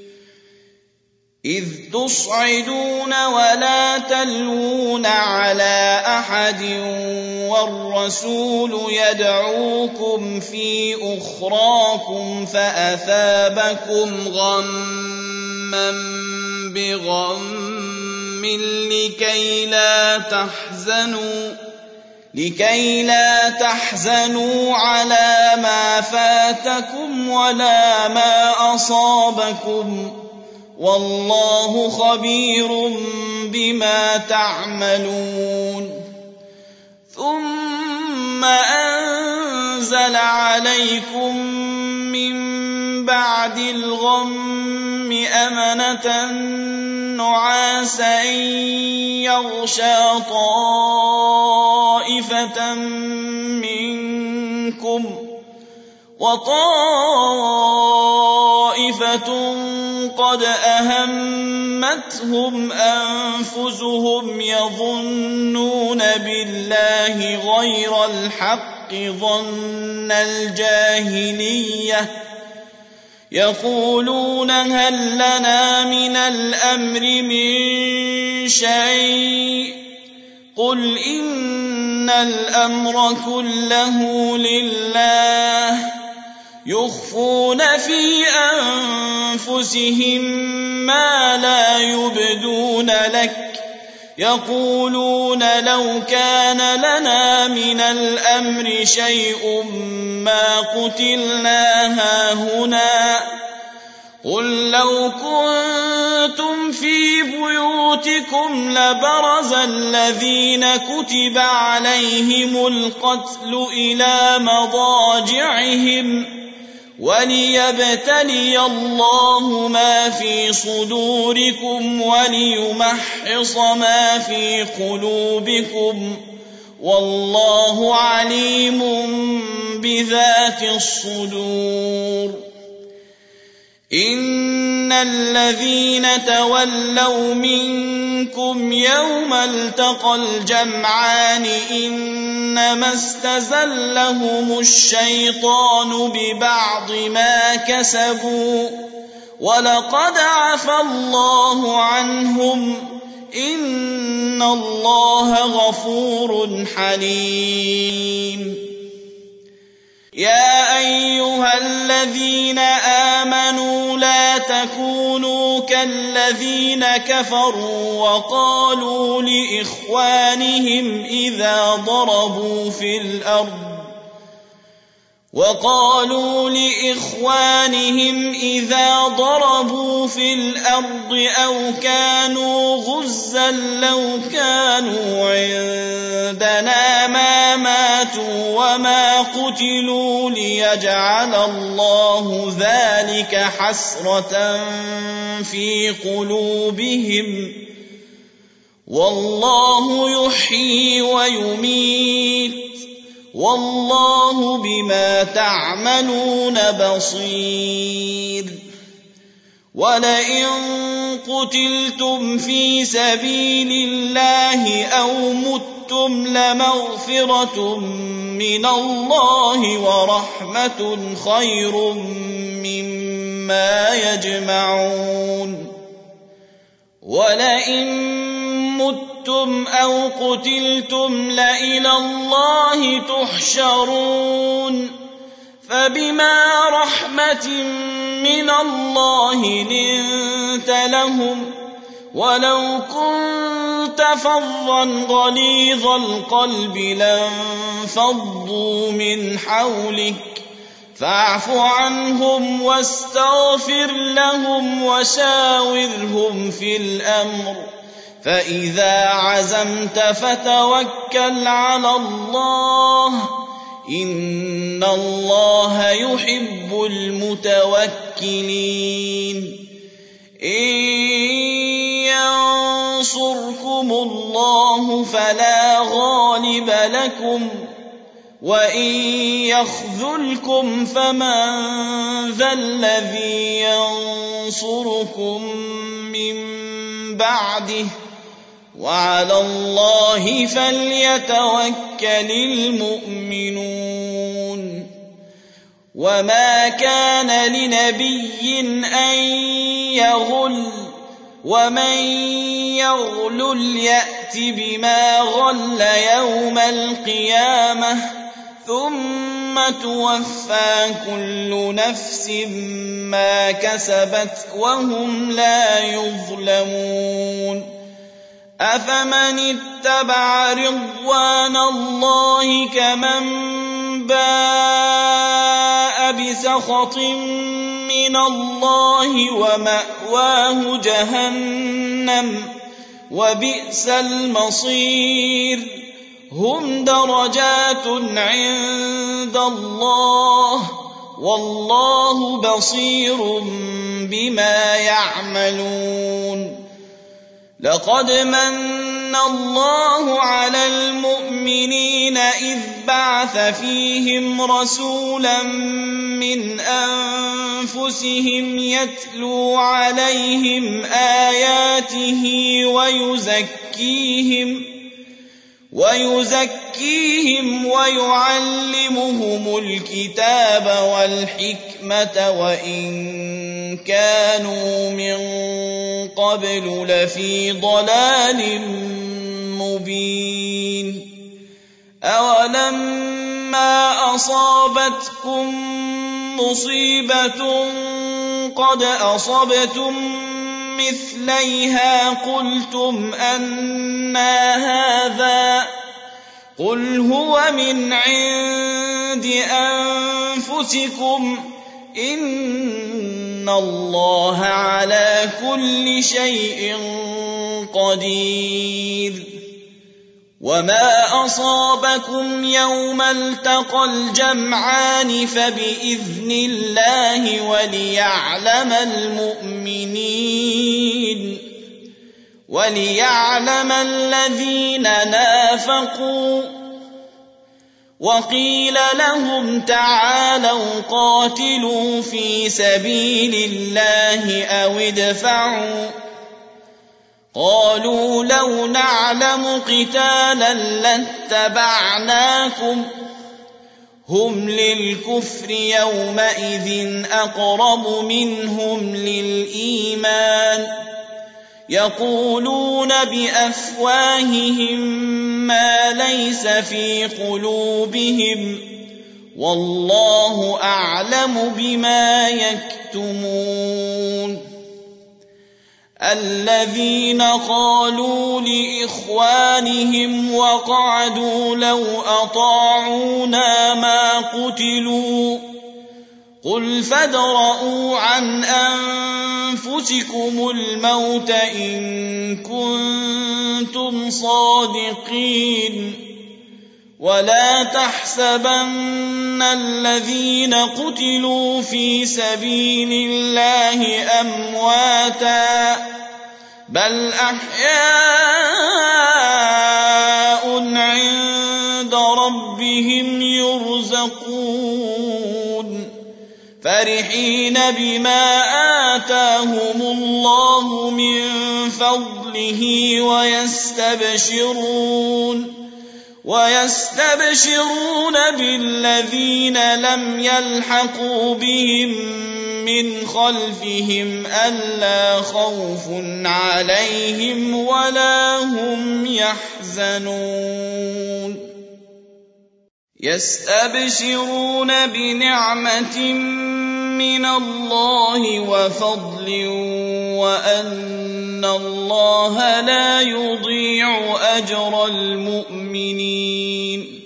إذ تصعدون ولا تلوون على أحد والرسول يدعوكم في أخراكم فأثابكم غما بغم لكي لا تحزنوا على ما فاتكم ولا ما أصابكم والله خبير بما تعملون ثم أنزل عليكم من بعد الغم أمنة نعاسا يغشى طائفة منكم وطائفة قد أهمتهم أنفسهم يظنون بالله غير الحق ظن الجاهلية يقولون هل لنا من الأمر من شيء قل إن الأمر كله لله يخفون في أنفسهم ما لا يبدون لك يقولون لو كان لنا من الأمر شيء ما قتلنا هاهنا قل لو كنتم في بيوتكم لبرز الذين كتب عليهم القتل إلى مضاجعهم وليبتلي الله ما في صدوركم وليمحص ما في قلوبكم والله عليم بذات الصدور إن الذين تولوا منكم يوم التقى الجمعان إنما استزلهم الشيطان ببعض ما كسبوا ولقد عفى الله عنهم إن الله غفور حليم يا أيها الذين آمنوا لا تكونوا كالذين كفروا وقالوا لإخوانهم إذا ضربوا في الأرض أو كانوا غزا لو كانوا عندنا ما ماتوا وما قتلوا ليجعل الله ذلك حسرة في قلوبهم والله يحيي ويميت والله بما تعملون بصير ولئن قتلتم في سبيل الله أو متم لمغفرة من الله ورحمة خير مما يجمعون ولئن متم أو قتلتم لإلى الله تحشرون فبما رحمة من الله لنت لهم ولو كنت فظا غليظ القلب لانفضوا من حولك فاعف عنهم واستغفر لهم وشاورهم في الأمر فإذا عزمت فتوكل على الله إن الله يحب المتوكلين إن ينصركم الله فلا غالب لكم وإن يخذلكم فمن ذا الذي ينصركم من بعده وعلى الله فليتوكل المؤمنون وما كان لنبي أن يغل ومن يغلل يأت بما غل يوم القيامة ثم توفى كل نفس ما كسبت وهم لا يظلمون أفمن اتبع رضوان الله كمن باء بسخط من الله ومأواه جهنم وبئس المصير هم درجات عند الله والله بصير بما يعملون لقد من الله على المؤمنين إذ بعث فيهم رسولا من أنفسهم يتلو عليهم آياته ويزكيهم ويعلمهم الكتاب والحكمة وإن كانوا من قبل لفي ضلال مبين أولما أصابتكم مصيبة قد أصبتم مثليها قلتم أنى هذا قل هو من عند أنفسكم إن الله على كل شيء قدير وما أصابكم يوم التقى الجمعان فبإذن الله وليعلم الذين نافقوا وقيل لهم تعالوا قاتلوا في سبيل الله أو ادفعوا قالوا لو نعلم قتالا لاتبعناكم هم للكفر يومئذ أقرب منهم للإيمان يقولون بأفواههم ما ليس في قلوبهم والله أعلم بما يكتمون الذين قالوا لإخوانهم وقعدوا لو أطاعونا ما قتلوا قل فادرءوا عن أنفسكم الموت إن كنتم صادقين ولا تحسبن الذين قتلوا في سبيل الله أمواتا بل أحياء عند ربهم يرزقون فرحين بما آتاهم الله من فضله ويستبشرون بالذين لم يلحقوا بهم من خلفهم ألا خوف عليهم ولا هم يحزنون يستبشرون بنعمة من الله وفضل وأن الله لا يضيع أجر المؤمنين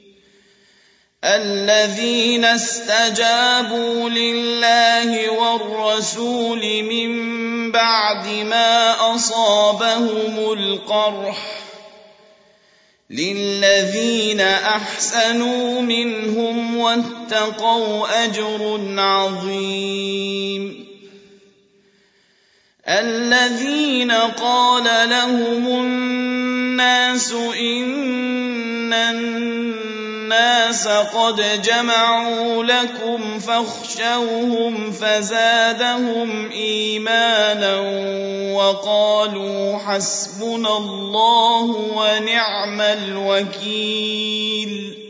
الذين استجابوا لله والرسول من بعد ما أصابهم القرح للذين أحسنوا منهم واتقوا أجر عظيم الذين قال لهم الناس إن الناس قد جمعوا لكم فاخشوهم فزادهم إيمانا وقالوا حسبنا الله ونعم الوكيل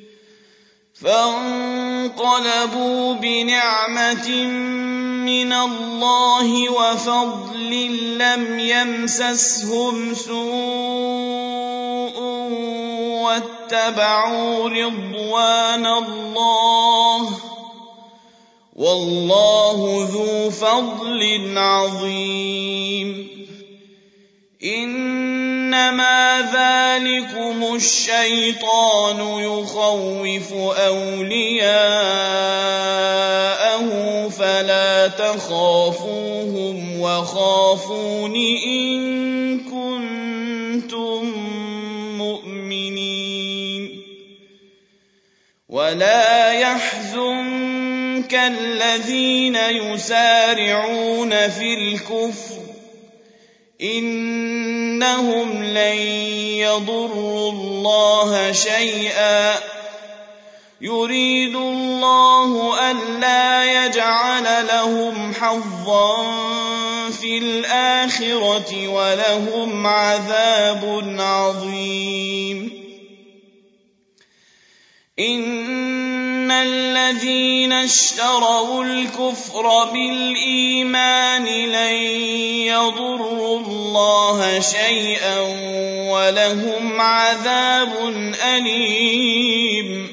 فانقلبوا بنعمة من الله وفضل لم يمسسهم سوء واتبعوا رضوان الله والله ذو فضل عظيم إنما ذلكم الشيطان يخوف أولياءه فلا تخافوهم وخافون إن كنتم مؤمنين ولا يحزنك الذين يسارعون في الكفر إنهم لن يضروا الله شيئا يريد الله ألا يجعل لهم حظا في الآخرة ولهم عذاب عظيم إن الذين اشتروا الكفر بالإيمان لن يضروا الله شيئا ولهم عذاب أليم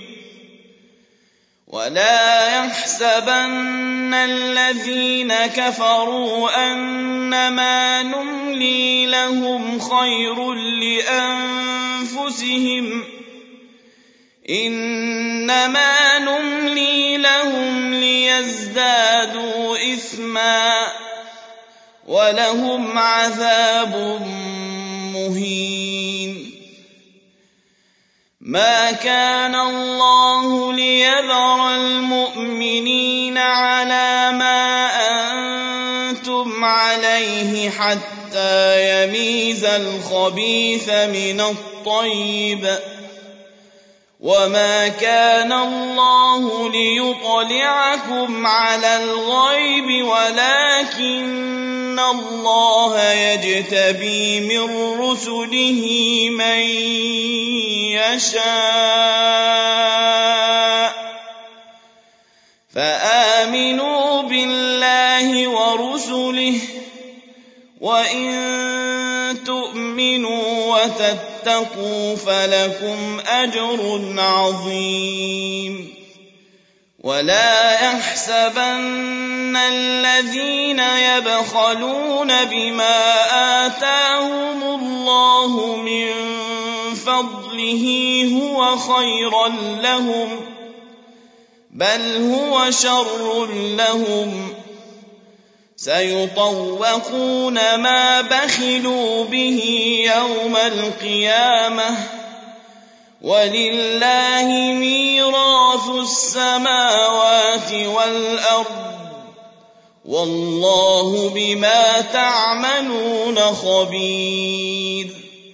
ولا يحسبن الذين كفروا أنما نملي لهم خير لأنفسهم إنما نملي لهم ليزدادوا إثما ولهم عذاب مهين ما كان الله ليذر المؤمنين على ما أنتم عليه حتى يميز الخبيث من الطيب وما كان الله ليطلعكم على الغيب ولكن الله يجتبي من رسله من يشاء فآمنوا بالله ورسله وإن تؤمنوا وتتقوا فلكم أجر عظيم ولا يحسبن الذين يبخلون بما آتاهم الله من فضله هو خيرا لهم بل هو شر لهم سيطوقون ما بخلوا به يوم القيامة ولله ميراث السماوات والأرض والله بما تعملون خبير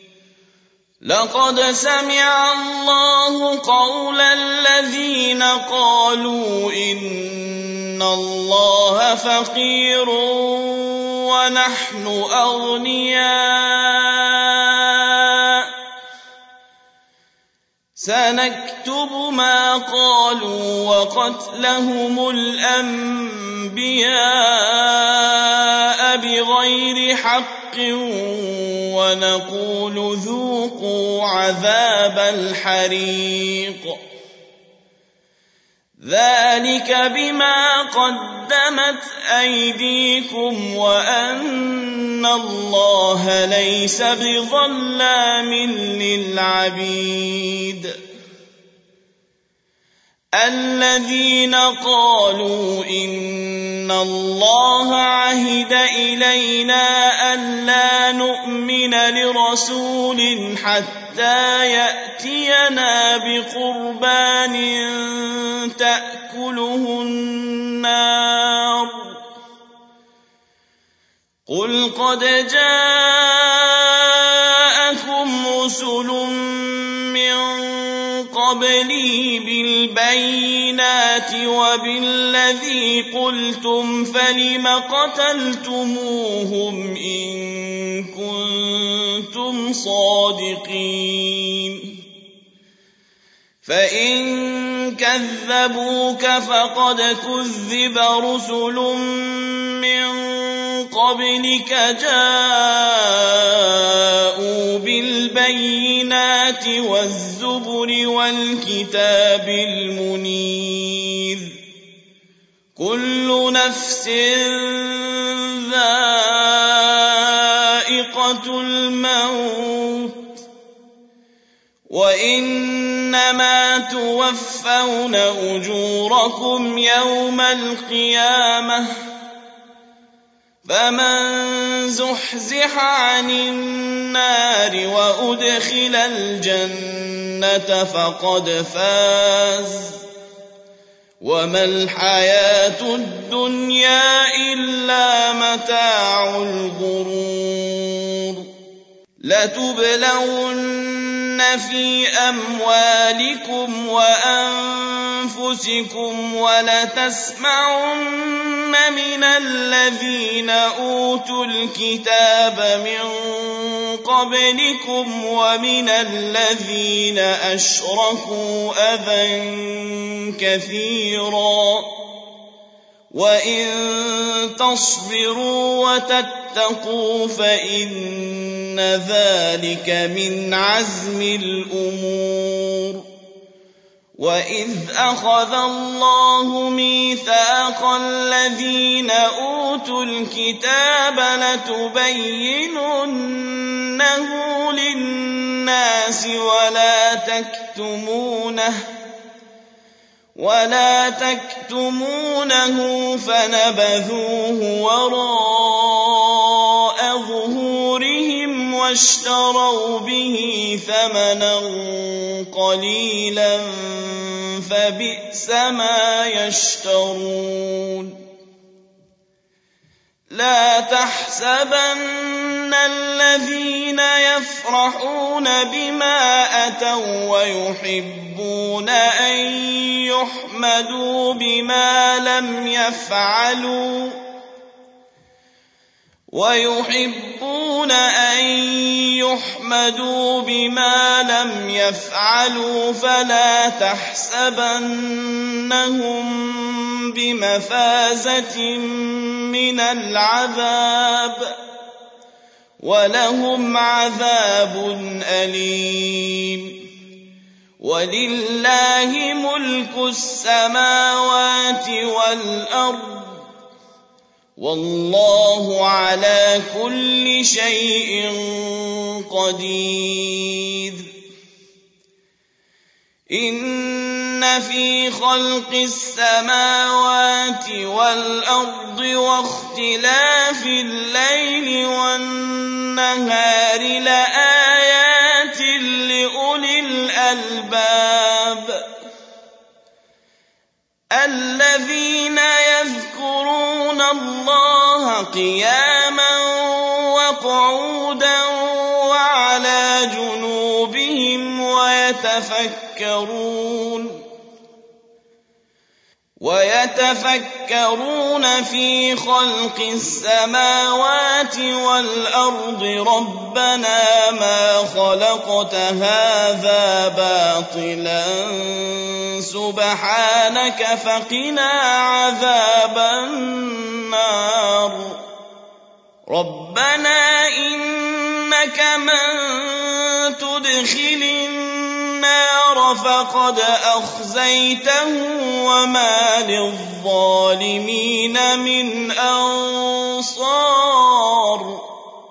لقد سمع الله قول الذين قالوا إن الله فقير ونحن أغنياء سنكتب ما قالوا وقتلهم الأنبياء بغير حق ونقول ذوقوا عذاب الحريق ذلك بما قدمت أيديكم وأن الله ليس بظلام للعبيد الذين قالوا إن الله عهد إلينا ألا نؤمن لرسول حتى يأتينا بقربان تأكله النار قل قد جاءكم رسل من قبلي بالبينات وبالذي قلتم فلم قتلتموهم إن كنتم صادقين فإن كذبوك فقد كذب رسل من قبلك جاءوا بالبينات والزبر والكتاب المنير كل نفس ذائقة الموت وإنما توفون أجوركم يوم القيامة فمن زحزح عن النار وأدخل الجنة فقد فاز وما الحياة الدنيا إلا متاع الغرور لتبلون في أموالكم وأنفسكم ولتسمعن من الذين أوتوا الكتاب من قبلكم ومن الذين أشركوا أذى كثيرا وإن تصبروا وتتقوا فإن ذلك من عزم الأمور وإذ أخذ الله ميثاق الذين أوتوا الكتاب لتبيننه للناس ولا تكتمونه فنبذوه وراء ظهورهم واشتروا به ثمنا قليلا فبئس ما يشترون لا تحسبن الذين يفرحون بما أتوا ويحبون أن يحمدوا بما لم يفعلوا فلا تحسبنهم بمفازة من العذاب ولهم عذاب أليم ولله ملك السماوات والأرض والله على كل شيء قدير إن في خلق السماوات والأرض واختلاف الليل والنهار لآيات لأولي الألباب الذين يذكرون الله قياما وقعودا وعلى جنوبهم ويتفكرون في خلق السماوات والأرض ربنا ما خلقت هذا باطلا سبحانك فقنا عذاب النار ربنا إنك من تدخل النار فقد أخزيته وما للظالمين من أنصار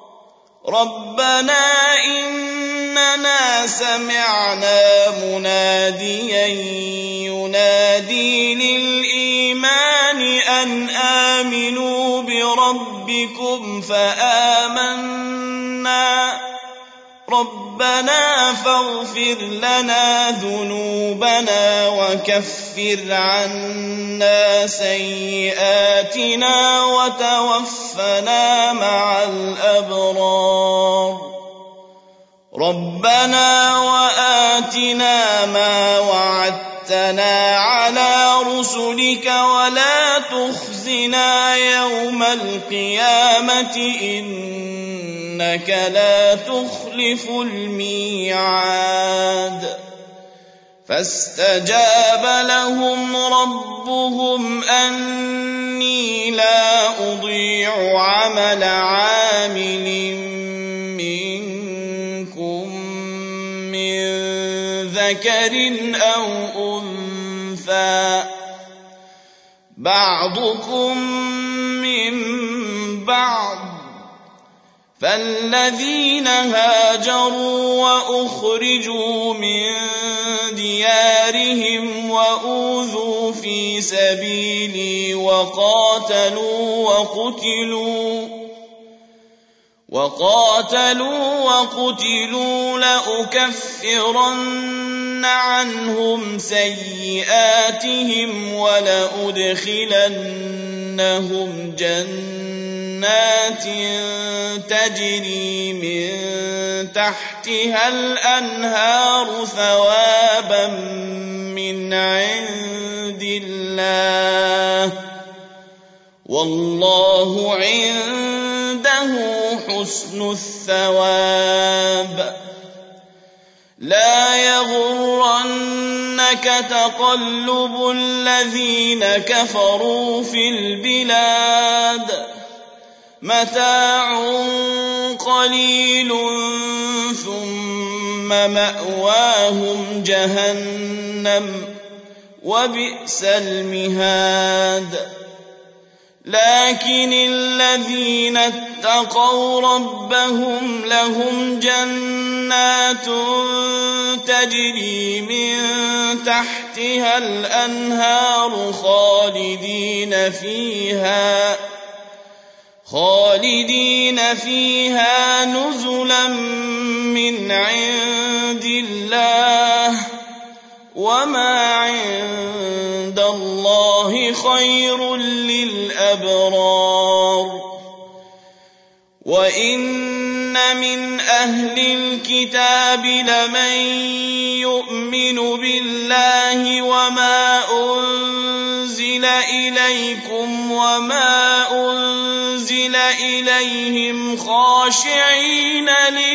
ربنا إننا سمعنا مناديا ينادي للإيمان أن آمنوا بربكم فآمنا ربنا فاغفر لنا ذنوبنا وكفر عنا سيئاتنا وتوفنا مع الأبرار ربنا وآتنا ما وعدتنا على رسلك ولا تخزنا يوم القيامة إنك لا تخلف الميعاد فاستجاب لهم ربهم أني لا أضيع عمل عامل منكم من ذكر أو أنثى بعضكم من بعض فالذين هاجروا وأخرجوا من ديارهم وأوذوا في سبيلي وقاتلوا وقتلوا لأكفرن عنهم سيئاتهم ولأدخلنهم جنات تجري من تحتها الأنهار ثوابا من عند الله والله عنده حسن الثواب لا يغرنك تقلب الذين كفروا في البلاد متاع قليل ثم مأواهم جهنم وبئس المهاد لكن الذين اتقوا ربهم لهم جنات تجري من تحتها الأنهار خالدين فيها نزلا من عند الله وما عند الله خير للأبرار وإن من أهل الكتاب لمن يؤمن بالله وما أنزل إليكم وما أنزل إليهم خاشعين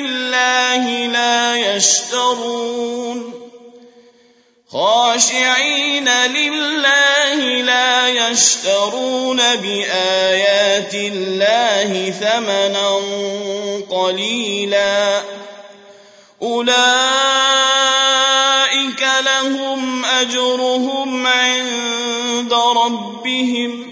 لله لا يشترون بآيات الله ثمنا قليلا أولئك لهم أجرهم عند ربهم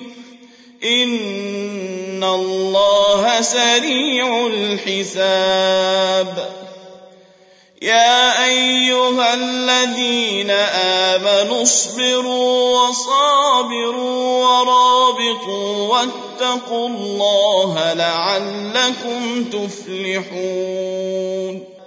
إن الله سريع الحساب يا أيها الذين آمنوا اصبروا وصابروا ورابطوا واتقوا الله لعلكم تفلحون